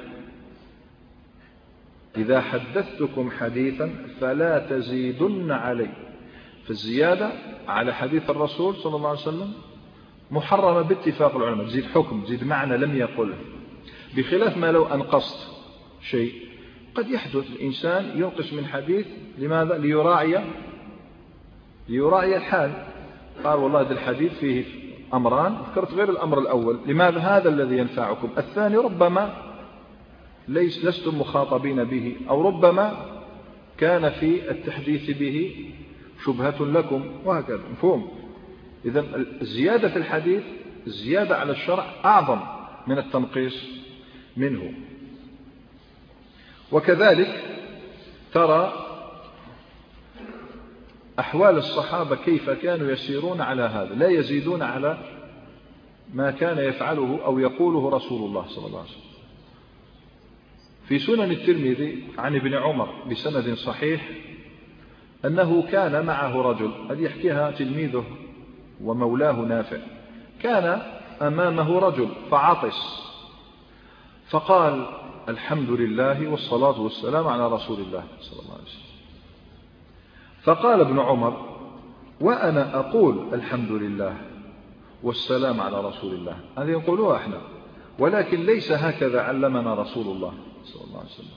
إذا حدثتكم حديثا فلا تزيدن علي. فالزيادة على حديث الرسول صلى الله عليه وسلم محرمة باتفاق العلماء، تزيد حكم، تزيد معنى لم يقله، بخلاف ما لو أنقصت شيء. قد يحدث الإنسان ينقص من حديث، لماذا؟ ليراعي ليراعي الحال. قال والله هذا الحديث فيه أمران، ذكرت غير الأمر الأول، لماذا؟ هذا الذي ينفعكم، الثاني ربما ليس لستم مخاطبين به، أو ربما كان في التحديث به شبهة لكم، وهكذا. مفهوم؟ إذن الزيادة في الحديث، الزيادة على الشرع أعظم من التنقيص منه. وكذلك ترى أحوال الصحابة كيف كانوا يسيرون على هذا، لا يزيدون على ما كان يفعله أو يقوله رسول الله صلى الله عليه وسلم. في سنن الترمذي عن ابن عمر بسند صحيح أنه كان معه رجل، هذه يحكيها تلميذه ومولاه نافع، كان أمامه رجل فعطس فقال الحمد لله والصلاة والسلام على رسول الله صلى الله عليه وسلم. فقال ابن عمر وأنا أقول الحمد لله والسلام على رسول الله، هذه يقولوها احنا، ولكن ليس هكذا علمنا رسول الله صلى الله عليه وسلم.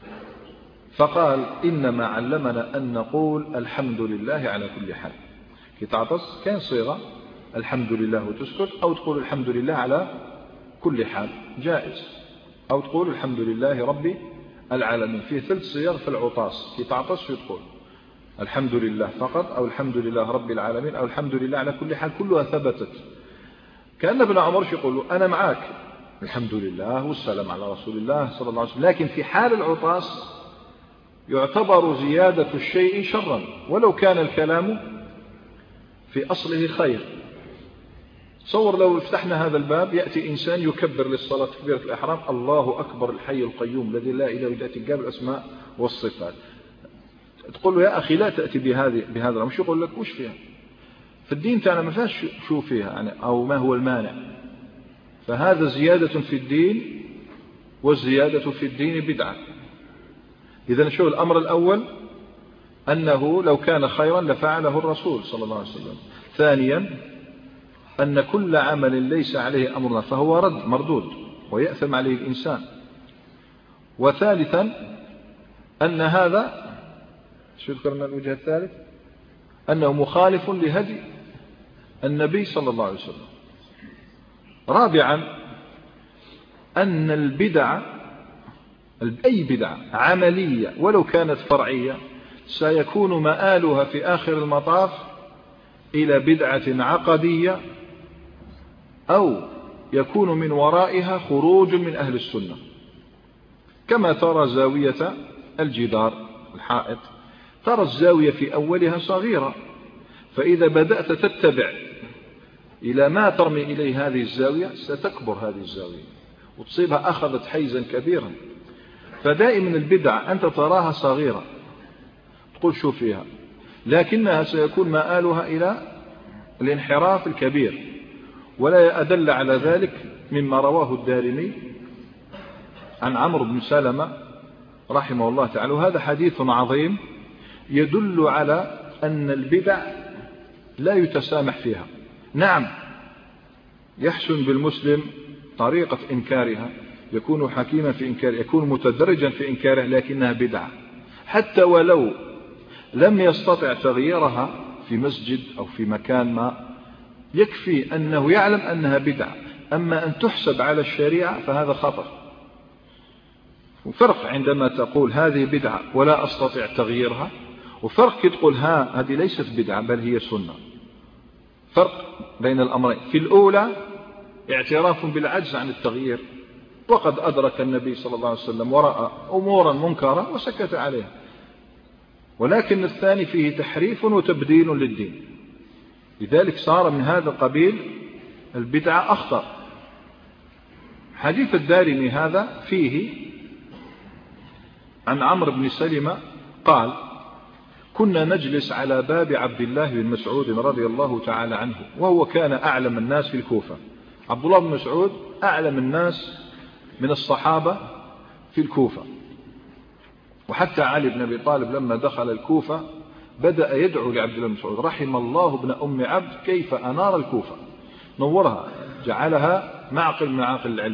فقال إنما علمنا أن نقول الحمد لله على كل حال. كي تعطس كان صيغة الحمد لله وتسكت، أو تقول الحمد لله على كل حال جائز، أو تقول الحمد لله رب العالمين. فيه ثلاث صيغ في العطاس، كي تعطس تقول الحمد لله فقط، أو الحمد لله رب العالمين، أو الحمد لله على كل حال، كلها ثبتت. كأن ابن عمر يقول أنا معك الحمد لله والسلام على رسول الله صلى الله عليه وسلم، لكن في حال العطاس يعتبر زيادة الشيء شرا ولو كان الكلام في أصله خير. تصور لو افتحنا هذا الباب يأتي إنسان يكبر للصلاة تكبيرة الإحرام، الله أكبر الحي القيوم الذي لا إله إلا هو قابل الأسماء والصفات، تقول له يا أخي لا تأتي بهذه بهذا، مش يقول لك وش فيها في الدين تاعنا، ما فيهاش شو فيها يعني، أو ما هو المانع. فهذا زيادة في الدين، والزيادة في الدين بدعة. إذن شو الأمر الأول؟ أنه لو كان خيرا لفعله الرسول صلى الله عليه وسلم. ثانيا أن كل عمل ليس عليه أمرنا فهو رد مردود ويأثم عليه الإنسان. وثالثا أن هذا شو ذكرنا الوجه الثالث؟ أنه مخالف لهدي النبي صلى الله عليه وسلم. رابعا أن البدع، أي بدعة عملية ولو كانت فرعية، سيكون مآلها في آخر المطاف إلى بدعة عقدية، أو يكون من ورائها خروج من أهل السنة. كما ترى زاوية الجدار الحائط، ترى الزاوية في أولها صغيرة، فإذا بدأت تتبع إلى ما ترمي إليه هذه الزاوية ستكبر هذه الزاوية وتصيبها أخذت حيزا كبيرا. فدائما البدع أنت تراها صغيرة تقول شو فيها، لكنها سيكون مآلها إلى الانحراف الكبير. ولا أدل على ذلك مما رواه الدارمي عن عمرو بن سلمة رحمه الله تعالى، وهذا حديث عظيم يدل على أن البدع لا يتسامح فيها. نعم يحسن بالمسلم طريقة إنكارها، يكون حكيما في إنكارها، يكون متدرجا في إنكارها، لكنها بدعة. حتى ولو لم يستطع تغييرها في مسجد أو في مكان ما، يكفي أنه يعلم أنها بدعة. أما أن تحسب على الشريعة فهذا خطر. وفرق عندما تقول هذه بدعة ولا أستطيع تغييرها، وفرق تقول ها هذه ليست بدعة بل هي سنة. فرق بين الأمرين. في الأولى اعتراف بالعجز عن التغيير، وقد أدرك النبي صلى الله عليه وسلم ورأى أمورا منكرة وسكت عليها. ولكن الثاني فيه تحريف وتبديل للدين، لذلك صار من هذا القبيل البدعة أخطر. حديث الدارمي هذا فيه عن عمرو بن سلمة قال كنا نجلس على باب عبد الله بن مسعود رضي الله تعالى عنه، وهو كان أعلم الناس في الكوفة. عبد الله بن مسعود أعلم الناس من الصحابة في الكوفة، وحتى علي بن أبي طالب لما دخل الكوفة بدأ يدعو لعبد الله بن مسعود: رحم الله ابن أم عبد كيف أنار الكوفة، نورها، جعلها معقل من معاقل العلم.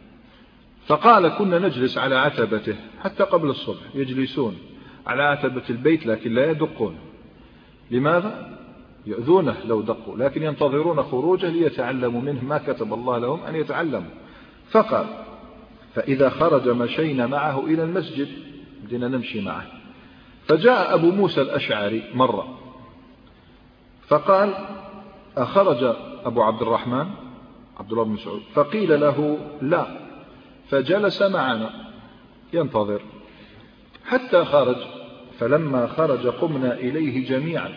فقال: كنا نجلس على عتبته حتى قبل الصبح، يجلسون على عتبة البيت لكن لا يدقون. لماذا؟ يؤذونه لو دقوا، لكن ينتظرون خروجه ليتعلموا منه ما كتب الله لهم أن يتعلموا. فقال: فإذا خرج مشينا معه إلى المسجد، بدنا نمشي معه. فجاء أبو موسى الأشعري مرة فقال: أخرج أبو عبد الرحمن عبد الله بن مسعود؟ فقيل له: لا. فجلس معنا ينتظر حتى خرج. فلما خرج قمنا إليه جميعا،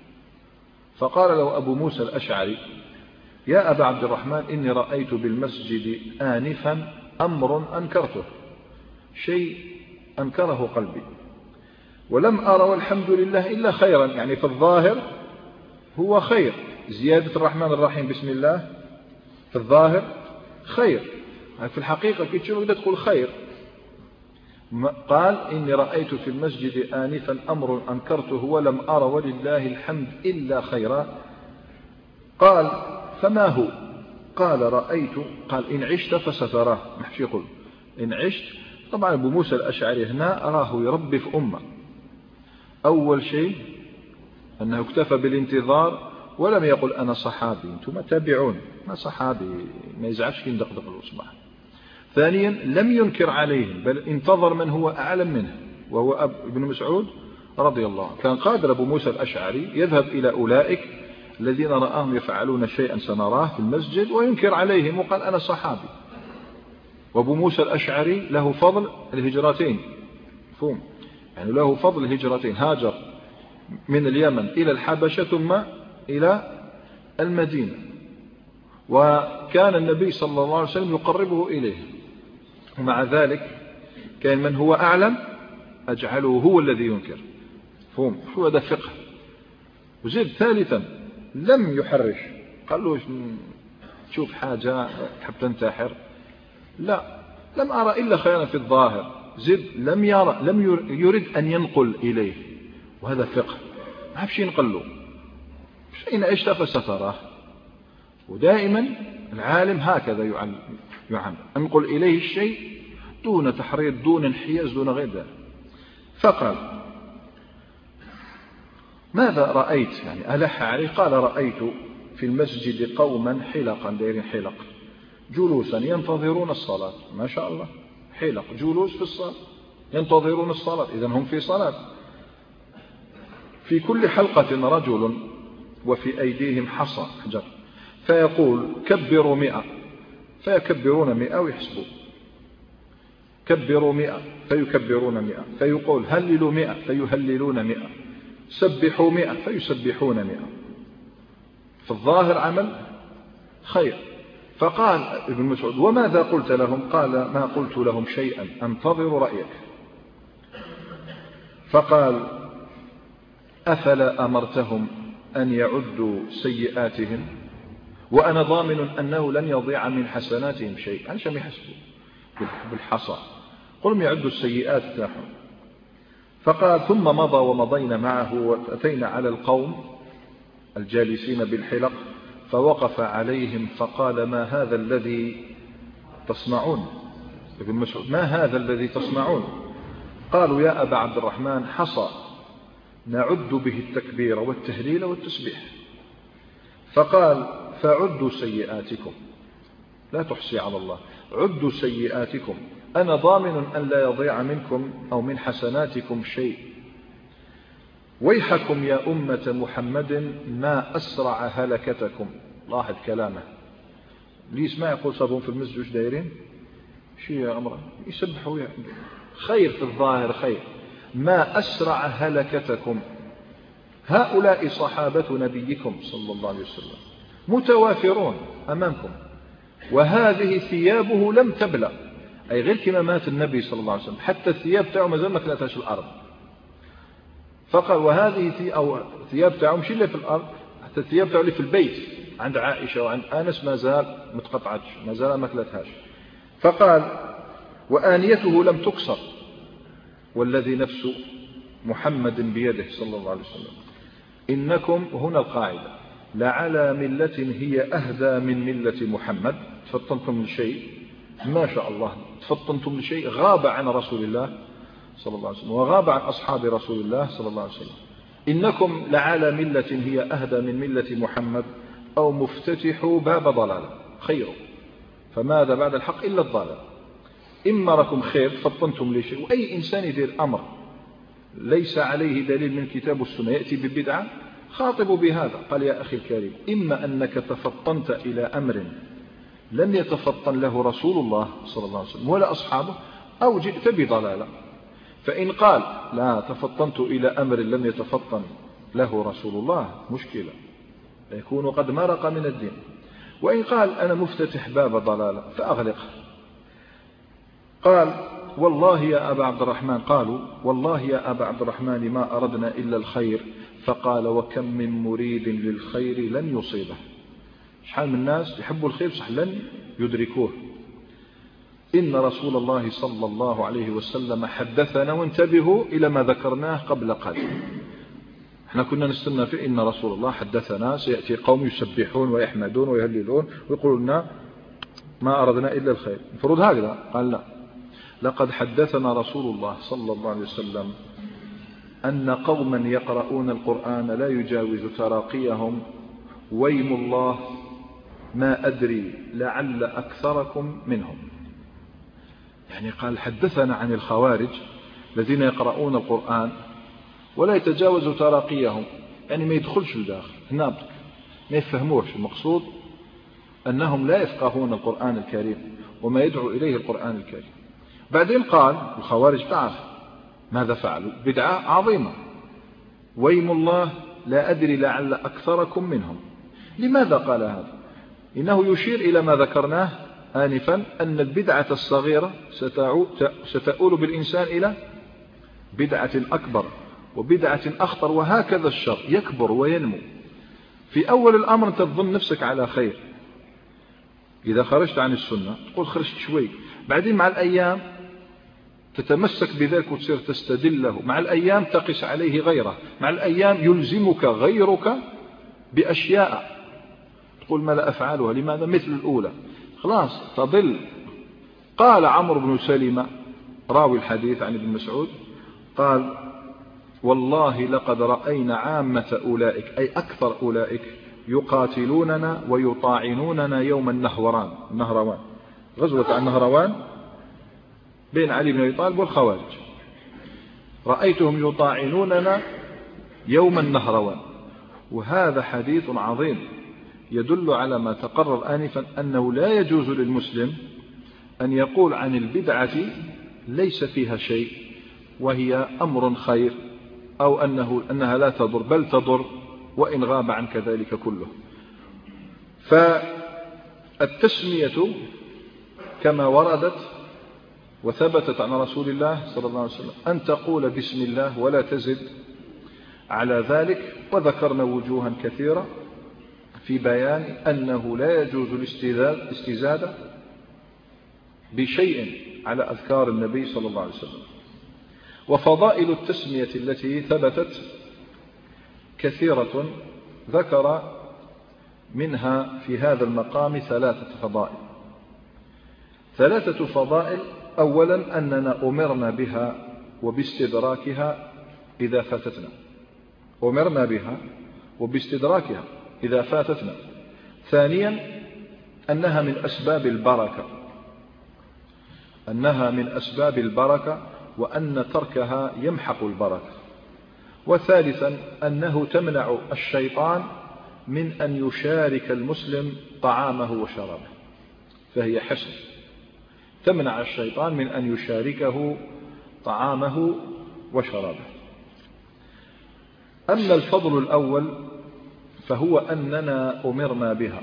فقال له أبو موسى الأشعري: يا أبا عبد الرحمن، إني رأيت بالمسجد آنفا أمر أنكرته، شيء أنكره قلبي، ولم أرى والحمد لله إلا خيرا. يعني في الظاهر هو خير، زيادة الرحمن الرحيم بسم الله في الظاهر خير، في الحقيقة كي تشوف بدأ تقول خير. قال: إني رأيت في المسجد آنفا أمر أنكرته ولم أرى ولله الحمد إلا خيرا. قال: فما هو؟ قال: رأيت، قال: إن عشت فستراه. محشي يقول إن عشت. طبعا أبو موسى الأشعري هنا أراه يربي في أمة. أول شيء أنه اكتفى بالانتظار ولم يقل أنا صحابي، أنتم تابعون، ما صحابي، ما يزعفش كي ندقدق الأصبع. ثانيا لم ينكر عليهم، بل انتظر من هو أعلم منه، وهو ابن مسعود رضي الله عنه. كان قادر أبو موسى الأشعري يذهب إلى أولئك الذين رآهم يفعلون شيئا سنراه في المسجد وينكر عليهم وقال أنا صحابي. وأبو موسى الأشعري له فضل الهجرتين، فهم يعني له فضل الهجرتين، هاجر من اليمن إلى الحبشة ثم إلى المدينة، وكان النبي صلى الله عليه وسلم يقربه إليه، ومع ذلك كان من هو أعلم أجعله هو الذي ينكر. فهم شو هذا فقه. وزيد ثالثا لم يحرش، قال له تشوف حاجة تحب تنتحر، لا، لم أرى إلا خيرا في الظاهر. زيد لم يرى، لم يرد أن ينقل إليه، وهذا فقه، ما عرفش ينقل له شيء، عشت فستراه. ودائما العالم هكذا يعلم، يعلم انقل إليه الشيء دون تحريض، دون انحياز، دون غير ذلك. فقال: ماذا رأيت؟ يعني ألح عليه. قال: رأيت في المسجد قوما حلقا، دايرين حلق، جلوسا ينتظرون الصلاة. ما شاء الله، حلق جلوس في الصلاة ينتظرون الصلاة، إذن هم في صلاة. في كل حلقة رجل وفي أيديهم حصى حجر، فيقول: كبروا مئة، فيكبرون مئة ويحسبوا، كبروا مئة فيكبرون مئة، فيقول: هللوا مئة فيهللون مئة، سبحوا مئة فيسبحون مئة. في الظاهر عمل خير. فقال ابن مسعود: وماذا قلت لهم؟ قال: ما قلت لهم شيئا، أنتظر رأيك. فقال: أفلا أمرتهم أن يعدوا سيئاتهم وأنا ضامن أنه لن يضيع من حسناتهم شيء؟ عشان يحسبوا بالحصى، قلهم يعدوا السيئات تاعهم. فقال: ثم مضى ومضينا معه وأتينا على القوم الجالسين بالحلق، فوقف عليهم فقال: ما هذا الذي تصنعون؟ ابن مسعود: ما هذا الذي تصنعون؟ قالوا: يا أبا عبد الرحمن، حصى نعد به التكبير والتهليل والتسبيح. فقال: فعدوا سيئاتكم، لا تحصي على الله، عدوا سيئاتكم، أنا ضامن أن لا يضيع منكم أو من حسناتكم شيء. ويحكم يا أمة محمد ما أسرع هلكتكم. لاحظ كلامه، ليس ما يقول صابون في المسجد وش دايرين شيء يا أمر، يسبحوا خير في الظاهر خير. ما أسرع هلكتكم، هؤلاء صحابة نبيكم صلى الله عليه وسلم متوافرون أمامكم، وهذه ثيابه لم تبلى، أي غير كما مات النبي صلى الله عليه وسلم حتى الثياب تاعه ما زال ما كلاتهاش الأرض. فقال وهذه ثي أو ثياب تاعو مش اللي في الأرض، حتى الثياب تاعو اللي في البيت عند عائشة وعند أنس ما زال متقطعتش، ما زال ما كلتهاش. فقال وآنيته لم تكسر والذي نفس محمد بيده صلى الله عليه وسلم إنكم، هنا القاعدة، لعلى ملة هي أهدى من ملة محمد. تفطنتم لشيء ما شاء الله، تفطنتم لشيء غاب عن رسول الله صلى الله عليه وسلم وغاب عن أصحاب رسول الله صلى الله عليه وسلم. إنكم لعلى ملة هي أهدى من ملة محمد أو مفتتح باب ضلال خير، فماذا بعد الحق إلا الضلال. إما ركم خير فطنتم لشيء، وأي إنسان يدير أمر ليس عليه دليل من كتاب السنة يأتي ببدعة خاطبوا بهذا. قال يا أخي الكريم إما أنك تفطنت إلى أمر لم يتفطن له رسول الله صلى الله عليه وسلم ولا أصحابه، أو جئت بضلالة. فإن قال لا تفطنت إلى أمر لم يتفطن له رسول الله مشكلة، يكون قد مرق من الدين. وإن قال أنا مفتتح باب ضلالة فأغلقه. قال والله يا أبا عبد الرحمن، قالوا والله يا أبا عبد الرحمن ما أردنا إلا الخير. فقال وكم من مريد للخير لن يصيبه. شحال من الناس يحبوا الخير صح لن يدركوه. إن رسول الله صلى الله عليه وسلم حدثنا، وانتبهوا إلى ما ذكرناه قبل قليل. احنا كنا نستنى في إن رسول الله حدثنا سيأتي قوم يسبحون ويحمدون ويهللون ويقولون لنا ما أردنا إلا الخير، المفروض هكذا. قال لا، لقد حدثنا رسول الله صلى الله عليه وسلم أن قوما يقرؤون القرآن لا يجاوز تراقيهم، ويم الله ما أدري لعل أكثركم منهم. يعني قال حدثنا عن الخوارج الذين يقرؤون القرآن ولا يتجاوز تراقيهم، يعني ما يدخلش الداخل هنا ما يفهموش. المقصود أنهم لا يفقهون القرآن الكريم وما يدعو إليه القرآن الكريم. بعدين قال الخوارج تعرف ماذا فعلوا؟ بدعة عظيمة، ويم الله لا أدري لعل أكثركم منهم. لماذا قال هذا؟ إنه يشير إلى ما ذكرناه آنفا أن البدعة الصغيرة ستؤول بالإنسان إلى بدعة أكبر وبدعة أخطر، وهكذا الشر يكبر وينمو. في أول الأمر أنت تظن نفسك على خير، إذا خرجت عن السنة تقول خرجت شوي، بعدين مع الأيام تتمسك بذلك وتصير تستدله، مع الأيام تقس عليه غيره، مع الأيام يلزمك غيرك بأشياء تقول ما لا أفعلها، لماذا؟ مثل الأولى، خلاص تضل. قال عمرو بن سلمة راوي الحديث عن ابن مسعود قال والله لقد رأينا عامة أولئك، أي أكثر أولئك، يقاتلوننا ويطاعنوننا يوم النهروان. النهروان غزوة النهروان بين علي بن أبي طالب والخوارج، رأيتهم يطاعنوننا يوم النهروان. وهذا حديث عظيم يدل على ما تقرر آنفا أنه لا يجوز للمسلم أن يقول عن البدعة ليس فيها شيء وهي أمر خير، أو أنه أنها لا تضر بل تضر وإن غاب عن كذلك كله. فالتسمية كما وردت وثبتت عن رسول الله صلى الله عليه وسلم أن تقول بسم الله ولا تزد على ذلك. وذكرنا وجوها كثيرة في بيان أنه لا يجوز الاستزادة بشيء على أذكار النبي صلى الله عليه وسلم. وفضائل التسمية التي ثبتت كثيرة، ذكر منها في هذا المقام ثلاثة فضائل. ثلاثة فضائل: أولا أننا أمرنا بها وباستدراكها إذا فاتتنا، أمرنا بها وباستدراكها إذا فاتتنا. ثانيا أنها من أسباب البركة، أنها من أسباب البركة وأن تركها يمحق البركة. وثالثا أنه تمنع الشيطان من أن يشارك المسلم طعامه وشرابه، فهي حسن تمنع الشيطان من أن يشاركه طعامه وشرابه. أما الفضل الأول فهو أننا أمرنا بها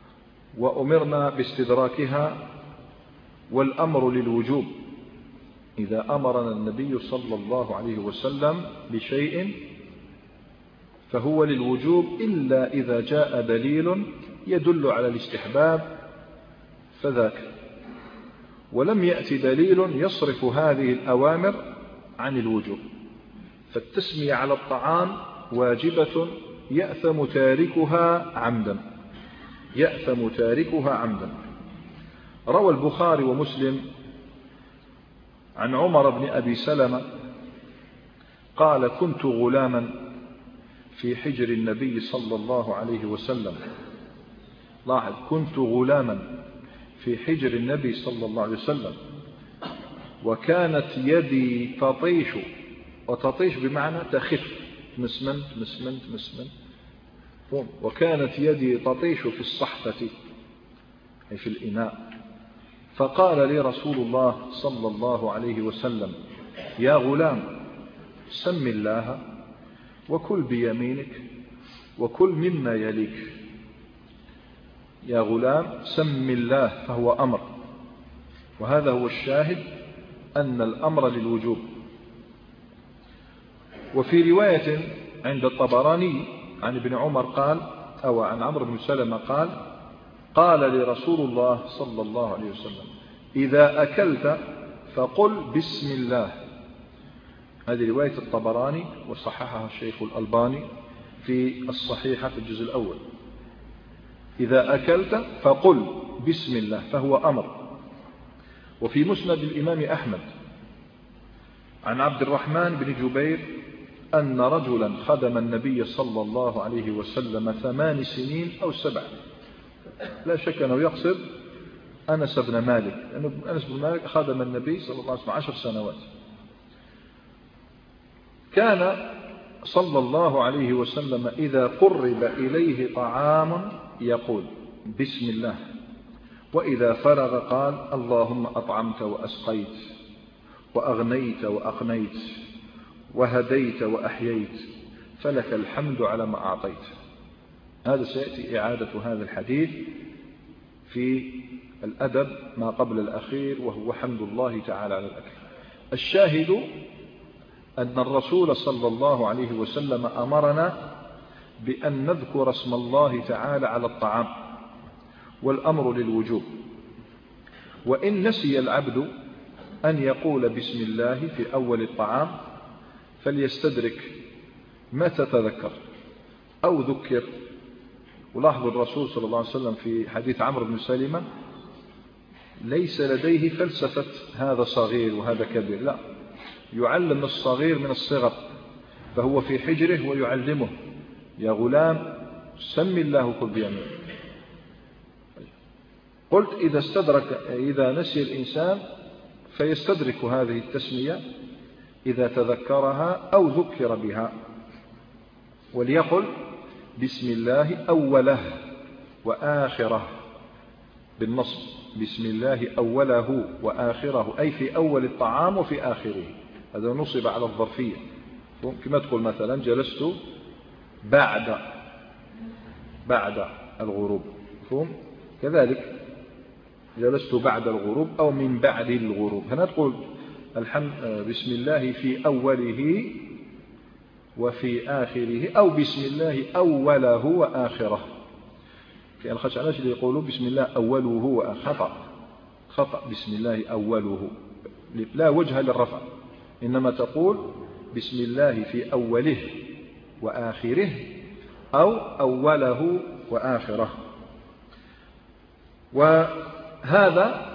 وأمرنا باستدراكها، والأمر للوجوب إذا أمرنا النبي صلى الله عليه وسلم بشيء فهو للوجوب إلا إذا جاء دليل يدل على الاستحباب فذاك، ولم يأتي دليل يصرف هذه الأوامر عن الوجوب. فالتسمية على الطعام واجبة يأثم تاركها عمدا، يأثم تاركها عمدا. روى البخاري ومسلم عن عمر بن أبي سلمة قال: كنت غلاما في حجر النبي صلى الله عليه وسلم. لاحظ، كنت غلاما في حجر النبي صلى الله عليه وسلم، وكانت يدي تطيش، وتطيش بمعنى تخف، مسمنت مسمنت مسمنت، وكانت يدي تطيش في الصحفة أي في الإناء. فقال لي رسول الله صلى الله عليه وسلم: يا غلام، سم الله وكل بيمينك وكل مما يليك. يا غلام، سم الله، فهو أمر، وهذا هو الشاهد أن الأمر للوجوب. وفي رواية عند الطبراني عن ابن عمر قال، أو عن عمرو بن سلمة قال: قال لرسول الله صلى الله عليه وسلم: إذا أكلت فقل بسم الله. هذه رواية الطبراني وصححها الشيخ الألباني في الصحيحة في الجزء الأول. إذا أكلت فقل بسم الله، فهو أمر. وفي مسند الإمام أحمد عن عبد الرحمن بن جبير أن رجلا خدم النبي صلى الله عليه وسلم ثمان سنين أو سبع، لا شك أنه يقصد أنس بن مالك، لأنه أنس بن مالك خدم النبي صلى الله عليه وسلم عشر سنوات. كان صلى الله عليه وسلم إذا قرب إليه طعام يقول بسم الله، وإذا فرغ قال: اللهم أطعمت وأسقيت وأغنيت وأقنيت وهديت وأحييت، فلك الحمد على ما أعطيت. هذا سيأتي إعادة هذا الحديث في الأدب ما قبل الأخير، وهو حمد الله تعالى على الأكل. الشاهد أن الرسول صلى الله عليه وسلم أمرنا بأن نذكر اسم الله تعالى على الطعام، والأمر للوجوب. وإن نسي العبد أن يقول بسم الله في أول الطعام فليستدرك متى تذكر أو ذكر. ولاحظوا الرسول صلى الله عليه وسلم في حديث عمرو بن سلمة ليس لديه فلسفة هذا صغير وهذا كبير، لا، يعلم الصغير من الصغر، فهو في حجره ويعلمه: يا غلام، سم الله كل بيمين. قلت إذا استدرك إذا نسي الإنسان فيستدرك هذه التسمية إذا تذكرها أو ذكر بها، وليقل بسم الله أوله وآخره بالنصب، بسم الله أوله وآخره، أي في أول الطعام وفي آخره. هذا نصب على الظرفية، كما تقول مثلا جلست بعد بعد الغروب، فهم؟ كذلك جلست بعد الغروب أو من بعد الغروب. هنا تقول الحمد بسم الله في أوله وفي آخره، أو بسم الله أوله وآخره. كأن الخشعناش اللي يقولوا بسم الله أوله وآخره، خطأ خطأ. بسم الله أوله لا وجه للرفع، إنما تقول بسم الله في أوله وآخره أو أوله وآخره. وهذا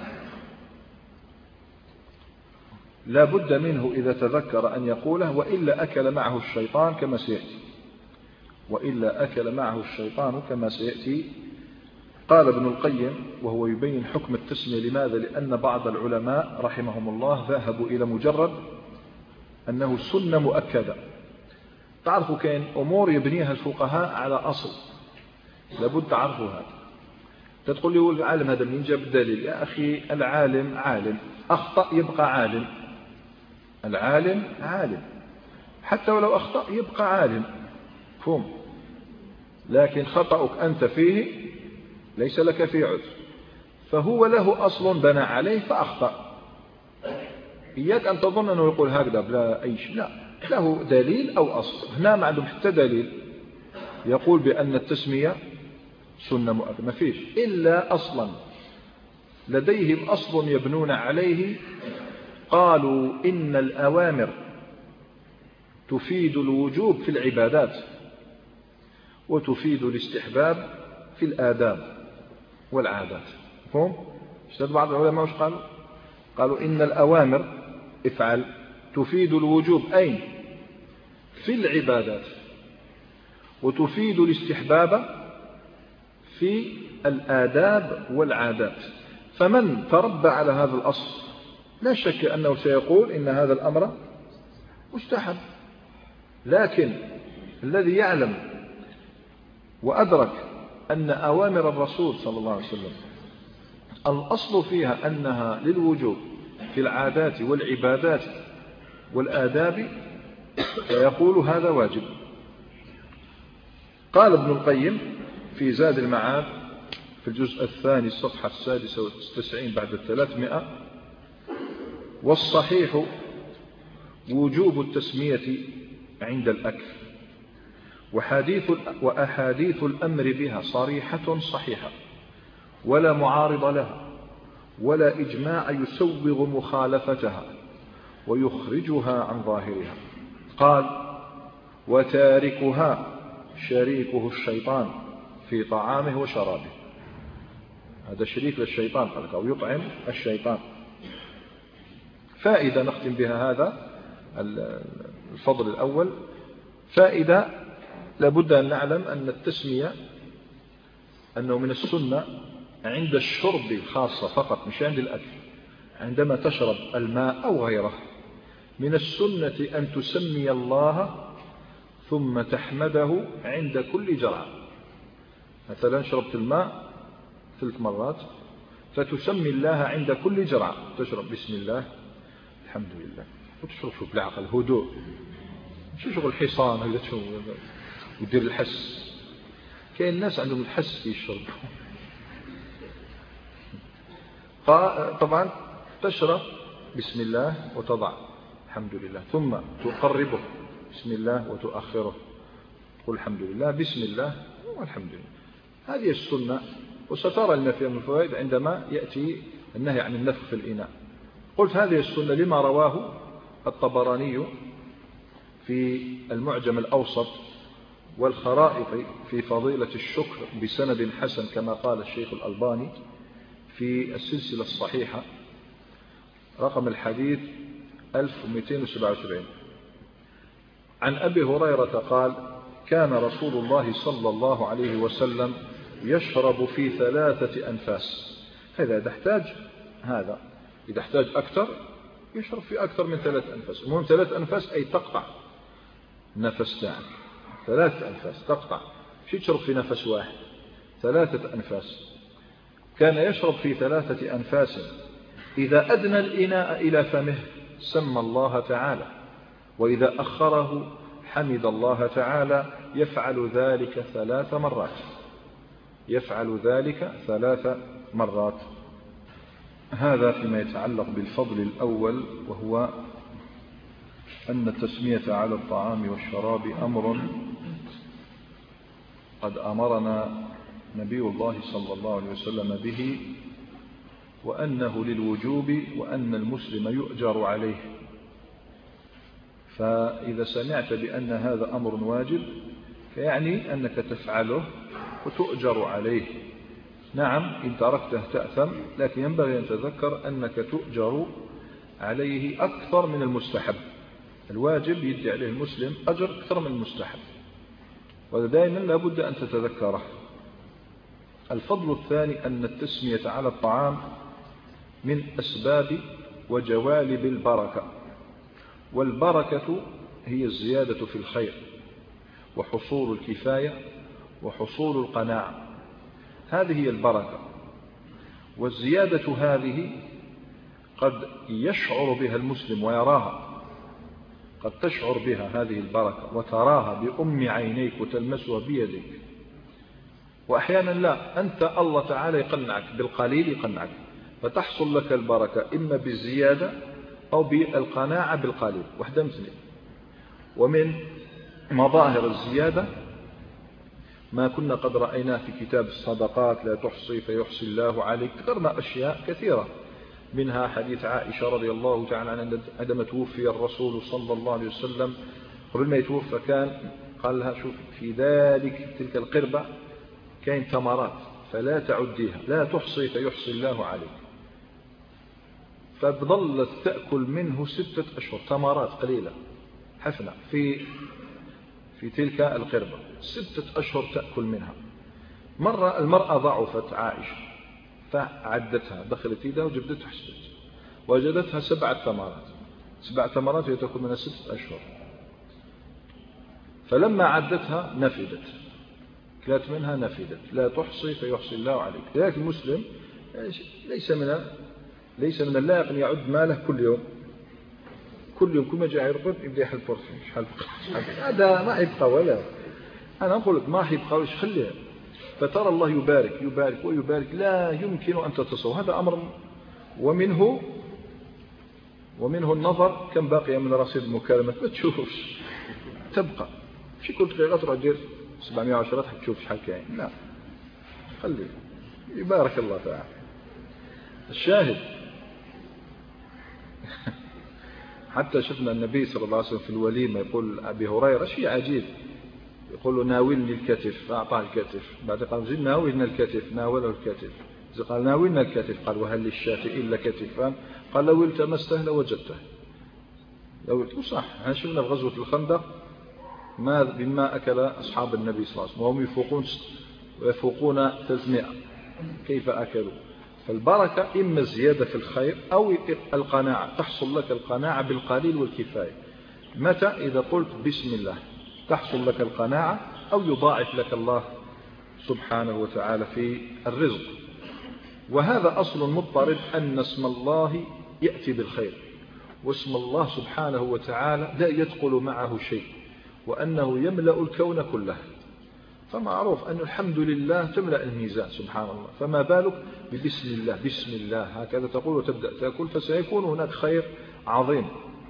لا بد منه إذا تذكر أن يقوله، وإلا أكل معه الشيطان كما سيأتي، وإلا أكل معه الشيطان كما سيأتي. قال ابن القيم وهو يبين حكم التسمية، لماذا؟ لأن بعض العلماء رحمهم الله ذهبوا إلى مجرد أنه سنة مؤكدة. تعرفوا كاين أمور يبنيها الفقهاء على أصل، لابد تعرفوا هذا. تقول لي العالم هذا منين جاب الدليل؟ يا أخي العالم عالم، أخطأ يبقى عالم، العالم عالم حتى ولو أخطأ يبقى عالم، فهم؟ لكن خطأك أنت فيه ليس لك فيه عذر، فهو له أصل بنى عليه فأخطأ. إياك أن تظن أنه يقول هكذا بلا أي شيء، لا، له دليل أو أصل. هنا ما عندهم حتى دليل يقول بأن التسمية سنة مؤكدة، ما فيش إلا أصلا لديهم أصل يبنون عليه. قالوا إن الأوامر تفيد الوجوب في العبادات وتفيد الاستحباب في الآداب والعادات. فهم؟ اشتد بعض العلماء وش قالوا؟ قالوا إن الأوامر افعل تفيد الوجوب أين؟ في العبادات، وتفيد الاستحباب في الآداب والعادات. فمن تربى على هذا الأصل لا شك أنه سيقول إن هذا الأمر مستحب. لكن الذي يعلم وأدرك أن أوامر الرسول صلى الله عليه وسلم الأصل فيها أنها للوجوب في العادات والعبادات والآداب فيقول هذا واجب. قال ابن القيم في زاد المعاد في الجزء الثاني الصفحة السادسة والتسعين بعد الثلاثمائة: والصحيح وجوب التسمية عند الأكل، وحديث وأحاديث الأمر بها صريحة صحيحة ولا معارض لها ولا إجماع يسوغ مخالفتها ويخرجها عن ظاهرها. قال: وتاركها شريكه الشيطان في طعامه وشرابه. هذا شريك للشيطان قال، أو يطعم الشيطان. فائدة نختم بها هذا الفضل الأول. فائدة لابد أن نعلم أن التسمية أنه من السنة عند الشرب خاصة فقط، مش عند الأكل. عندما تشرب الماء أو غيره من السنة أن تسمي الله ثم تحمده عند كل جرعة. مثلا شربت الماء ثلاث مرات فتسمي الله عند كل جرعة. تشرب بسم الله الحمد لله، وتشرب شو بالعقل هدوء، شو شغل حصان هذا شو ودير الحس. كاين الناس عندهم الحس في الشرب. طبعا تشرب بسم الله وتضع الحمد لله، ثم تقربه بسم الله وتؤخره، تقول الحمد لله بسم الله والحمد لله. هذه السنة. وسترى لنا فيها من الفوائد عندما يأتي النهي عن النفخ في الإناء. قلت هذه السنة لما رواه الطبراني في المعجم الأوسط والخرائط في فضيلة الشكر بسند حسن كما قال الشيخ الألباني في السلسلة الصحيحة رقم الحديث ألف ومئتين وسبعة وسبعين عن أبي هريرة قال: كان رسول الله صلى الله عليه وسلم يشرب في ثلاثة أنفاس. هذا إذا احتاج هذا إذا احتاج أكثر يشرب في أكثر من ثلاث أنفاس. المهم ثلاث أنفاس أي تقطع نفس تاني. ثلاث أنفاس تقطع، شو تشرب في نفس واحد؟ ثلاثة أنفاس. كان يشرب في ثلاثة أنفاس. إذا أدنى الإناء إلى فمه سمى الله تعالى، وإذا أخره حمد الله تعالى. يفعل ذلك ثلاث مرات يفعل ذلك ثلاث مرات. هذا فيما يتعلق بالفضل الأول، وهو أن التسمية على الطعام والشراب أمر قد أمرنا نبي الله صلى الله عليه وسلم به، وأنه للوجوب، وأن المسلم يؤجر عليه. فإذا سمعت بأن هذا أمر واجب فيعني أنك تفعله وتؤجر عليه. نعم إن تركته تأثم، لكن ينبغي أن تذكر أنك تؤجر عليه أكثر من المستحب. الواجب يدي عليه المسلم أجر أكثر من المستحب، وهذا دائما لابد أن تتذكره. الفضل الثاني أن التسمية على الطعام من أسباب وجوالب البركة. والبركة هي الزيادة في الخير وحصول الكفاية وحصول القناعة. هذه هي البركة. والزيادة هذه قد يشعر بها المسلم ويراها، قد تشعر بها هذه البركة وتراها بأم عينيك وتلمسها بيدك. وأحيانا لا، أنت الله تعالى يقنعك بالقليل، يقنعك فتحصل لك البركة إما بالزيادة أو بالقناعة بالقليل، واحدة مثلين. ومن مظاهر الزيادة ما كنا قد رأيناه في كتاب الصدقات: لا تحصي فيحصي الله عليك. ذكرنا أشياء كثيرة، منها حديث عائشة رضي الله تعالى عنها عندما توفي الرسول صلى الله عليه وسلم قبل ما يتوفى كان قال لها: شوف في ذلك تلك القربة كاين تمرات فلا تعديها، لا تحصي فيحصي الله عليك. فظلت تأكل منه ستة أشهر، تمرات قليلة حفنة في في تلك القربة، ستة أشهر تأكل منها. مرة المرأة ضعفت عائشة فعدتها، دخلت يدها وجبدتها حسبت، وجدتها سبعة تمرات، سبع تمرات وهي تأكل منها ستة أشهر. فلما عدتها نفدت، كلات منها نفدت. لا تحصي فيحصي الله عليك. لذلك المسلم ليس من ليس من اللائق أن يعد ماله كل يوم، كل يوم كل ما جاء يرقد يبدا يحل بورسين شحال هذا ما يبقى ولا. أنا أقول لك ما يبقى وش خليه. فترى الله يبارك يبارك ويبارك لا يمكن أن تتصور هذا أمر. ومنه ومنه النظر كم باقي من رصيد المكالمات ما تشوفش، تبقى في كل دقيقة تروح دير سبعمائة وعشرة حتى تشوف شحال كاين. لا خليه يبارك الله تعالى. الشاهد حتى شفنا النبي صلى الله عليه وسلم في الوليمة يقول أبي هريرة شيء عجيب، يقول له: ناولني الكتف، فأعطاه الكتف. بعد قال: زين ناولنا الكتف، ناوله الكتف. قال: ناولنا الكتف. قال: وهل للشاة إلا كتفان؟ قال: لو التمسته لوجدته. لو صح. احنا شفنا في غزوة الخندق ما بما أكل أصحاب النبي صلى الله عليه وسلم وهم يفوقون ويفوقون ثلاثمائة، كيف أكلوا؟ فالبركة إما الزيادة في الخير أو القناعة، تحصل لك القناعة بالقليل والكفاية. متى؟ إذا قلت بسم الله تحصل لك القناعة أو يضاعف لك الله سبحانه وتعالى في الرزق. وهذا أصل مضطرد أن اسم الله يأتي بالخير، واسم الله سبحانه وتعالى لا يدخل معه شيء، وأنه يملأ الكون كله. فمعروف أن الحمد لله تملأ الميزان سبحان الله، فما بالك ببسم الله. بسم الله هكذا تقول وتبدأ تأكل، فسيكون هناك خير عظيم.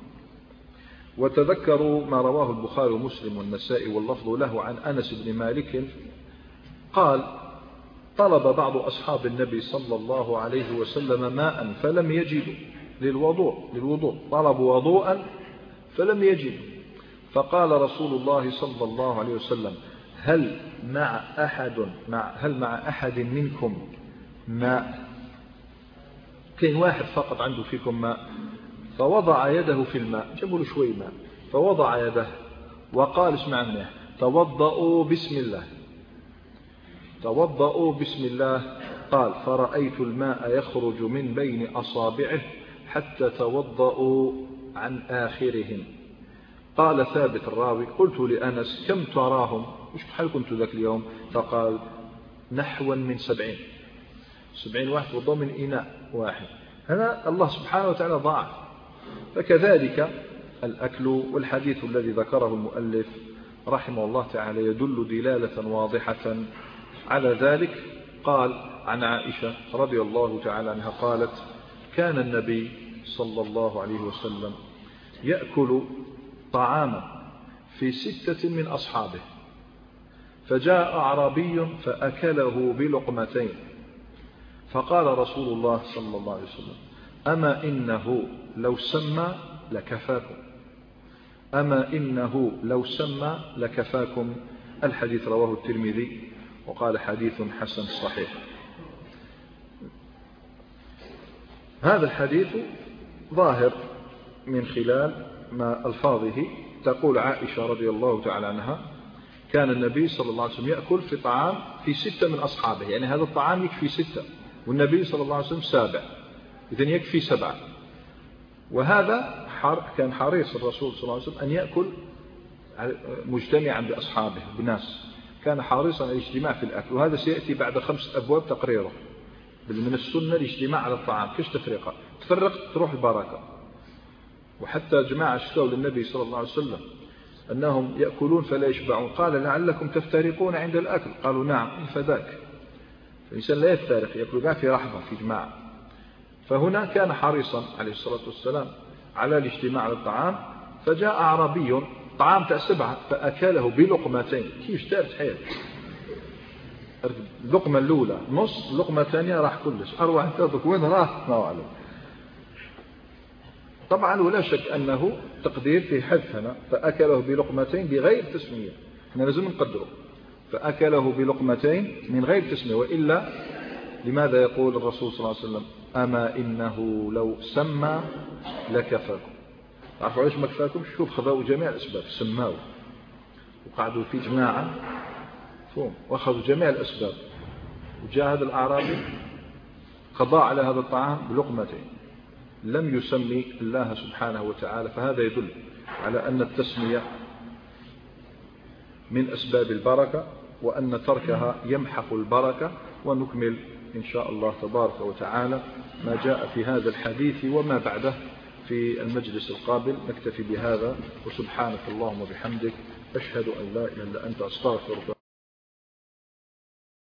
وتذكروا ما رواه البخاري ومسلم والنسائي واللفظ له عن أنس بن مالك قال: طلب بعض أصحاب النبي صلى الله عليه وسلم ماء فلم يجدوا للوضوء للوضوء طلبوا وضوءا فلم يجدوا، فقال رسول الله صلى الله عليه وسلم: هل مع أحد مع هل مع أحد منكم ماء؟ كان واحد فقط عنده فيكم ماء؟ فوضع يده في الماء، جابوا له شوي ماء، فوضع يده وقال: اسمع منه، توضؤوا بسم الله، توضؤوا بسم الله. قال: فرأيت الماء يخرج من بين أصابعه حتى توضؤوا عن آخرهم. قال ثابت الراوي: قلت لأنس: كم تراهم؟ وش حال كنت ذاك اليوم؟ فقال: نحوا من سبعين سبعين واحد وضوء من إناء واحد. هنا الله سبحانه وتعالى ضاعف. فكذلك الأكل. والحديث الذي ذكره المؤلف رحمه الله تعالى يدل دلالة واضحة على ذلك. قال عن عائشة رضي الله تعالى عنها قالت: كان النبي صلى الله عليه وسلم يأكل طعاما في ستة من أصحابه، فجاء أعرابي فأكله بلقمتين، فقال رسول الله صلى الله عليه وسلم: أما إنه لو سمى لكفاكم، أما إنه لو سمى لكفاكم. الحديث رواه الترمذي وقال: حديث حسن صحيح. هذا الحديث ظاهر من خلال ما ألفاظه. تقول عائشة رضي الله تعالى عنها: كان النبي صلى الله عليه وسلم يأكل في طعام في ستة من أصحابه، يعني هذا الطعام يكفي ستة، والنبي صلى الله عليه وسلم سابع، إذن يكفي سبعة. وهذا كان حريص الرسول صلى الله عليه وسلم أن يأكل مجتمعا بأصحابه بناس، كان حريصا على الاجتماع في الأكل. وهذا سيأتي بعد خمسة أبواب تقريره. من السنة الاجتماع على الطعام، كيش تفرقة؟ تفرق تروح البركة. وحتى جماعة اشتكوا للنبي صلى الله عليه وسلم أنهم يأكلون فلا يشبعون، قال: لعلكم تفترقون عند الأكل. قالوا: نعم. فذاك فالإنسان لا يفترق، يأكل في رحمة في جماعة. فهنا كان حريصا عليه الصلاة والسلام على الاجتماع على الطعام، فجاء أعرابي طعام تاع سبعة فأكله بلقمتين. كيف دارت حيل؟ اللقمة الأولى نص، اللقمة الثانية راح كلش. أروع أنت وين راح؟ ما أعلم. طبعا ولا شك أنه تقدير في حذف هنا، فأكله بلقمتين بغير تسمية، احنا لازم نقدره. فأكله بلقمتين من غير تسمية، وإلا لماذا يقول الرسول صلى الله عليه وسلم أما إنه لو سمى لكفاكم؟ تعرفوا علاش ما كفاكم؟ شوف خذوا جميع الأسباب، سماوا وقعدوا في جماعة فهم واخذوا جميع الأسباب، وجاء هذا الأعرابي قضى على هذا الطعام بلقمتين، لم يسمي الله سبحانه وتعالى. فهذا يدل على أن التسمية من أسباب البركة، وأن تركها يمحق البركة. ونكمل إن شاء الله تبارك وتعالى ما جاء في هذا الحديث وما بعده في المجلس القابل. نكتفي بهذا، وسبحانك اللهم وبحمدك أشهد أن لا إله إلا أنت أستغفرك.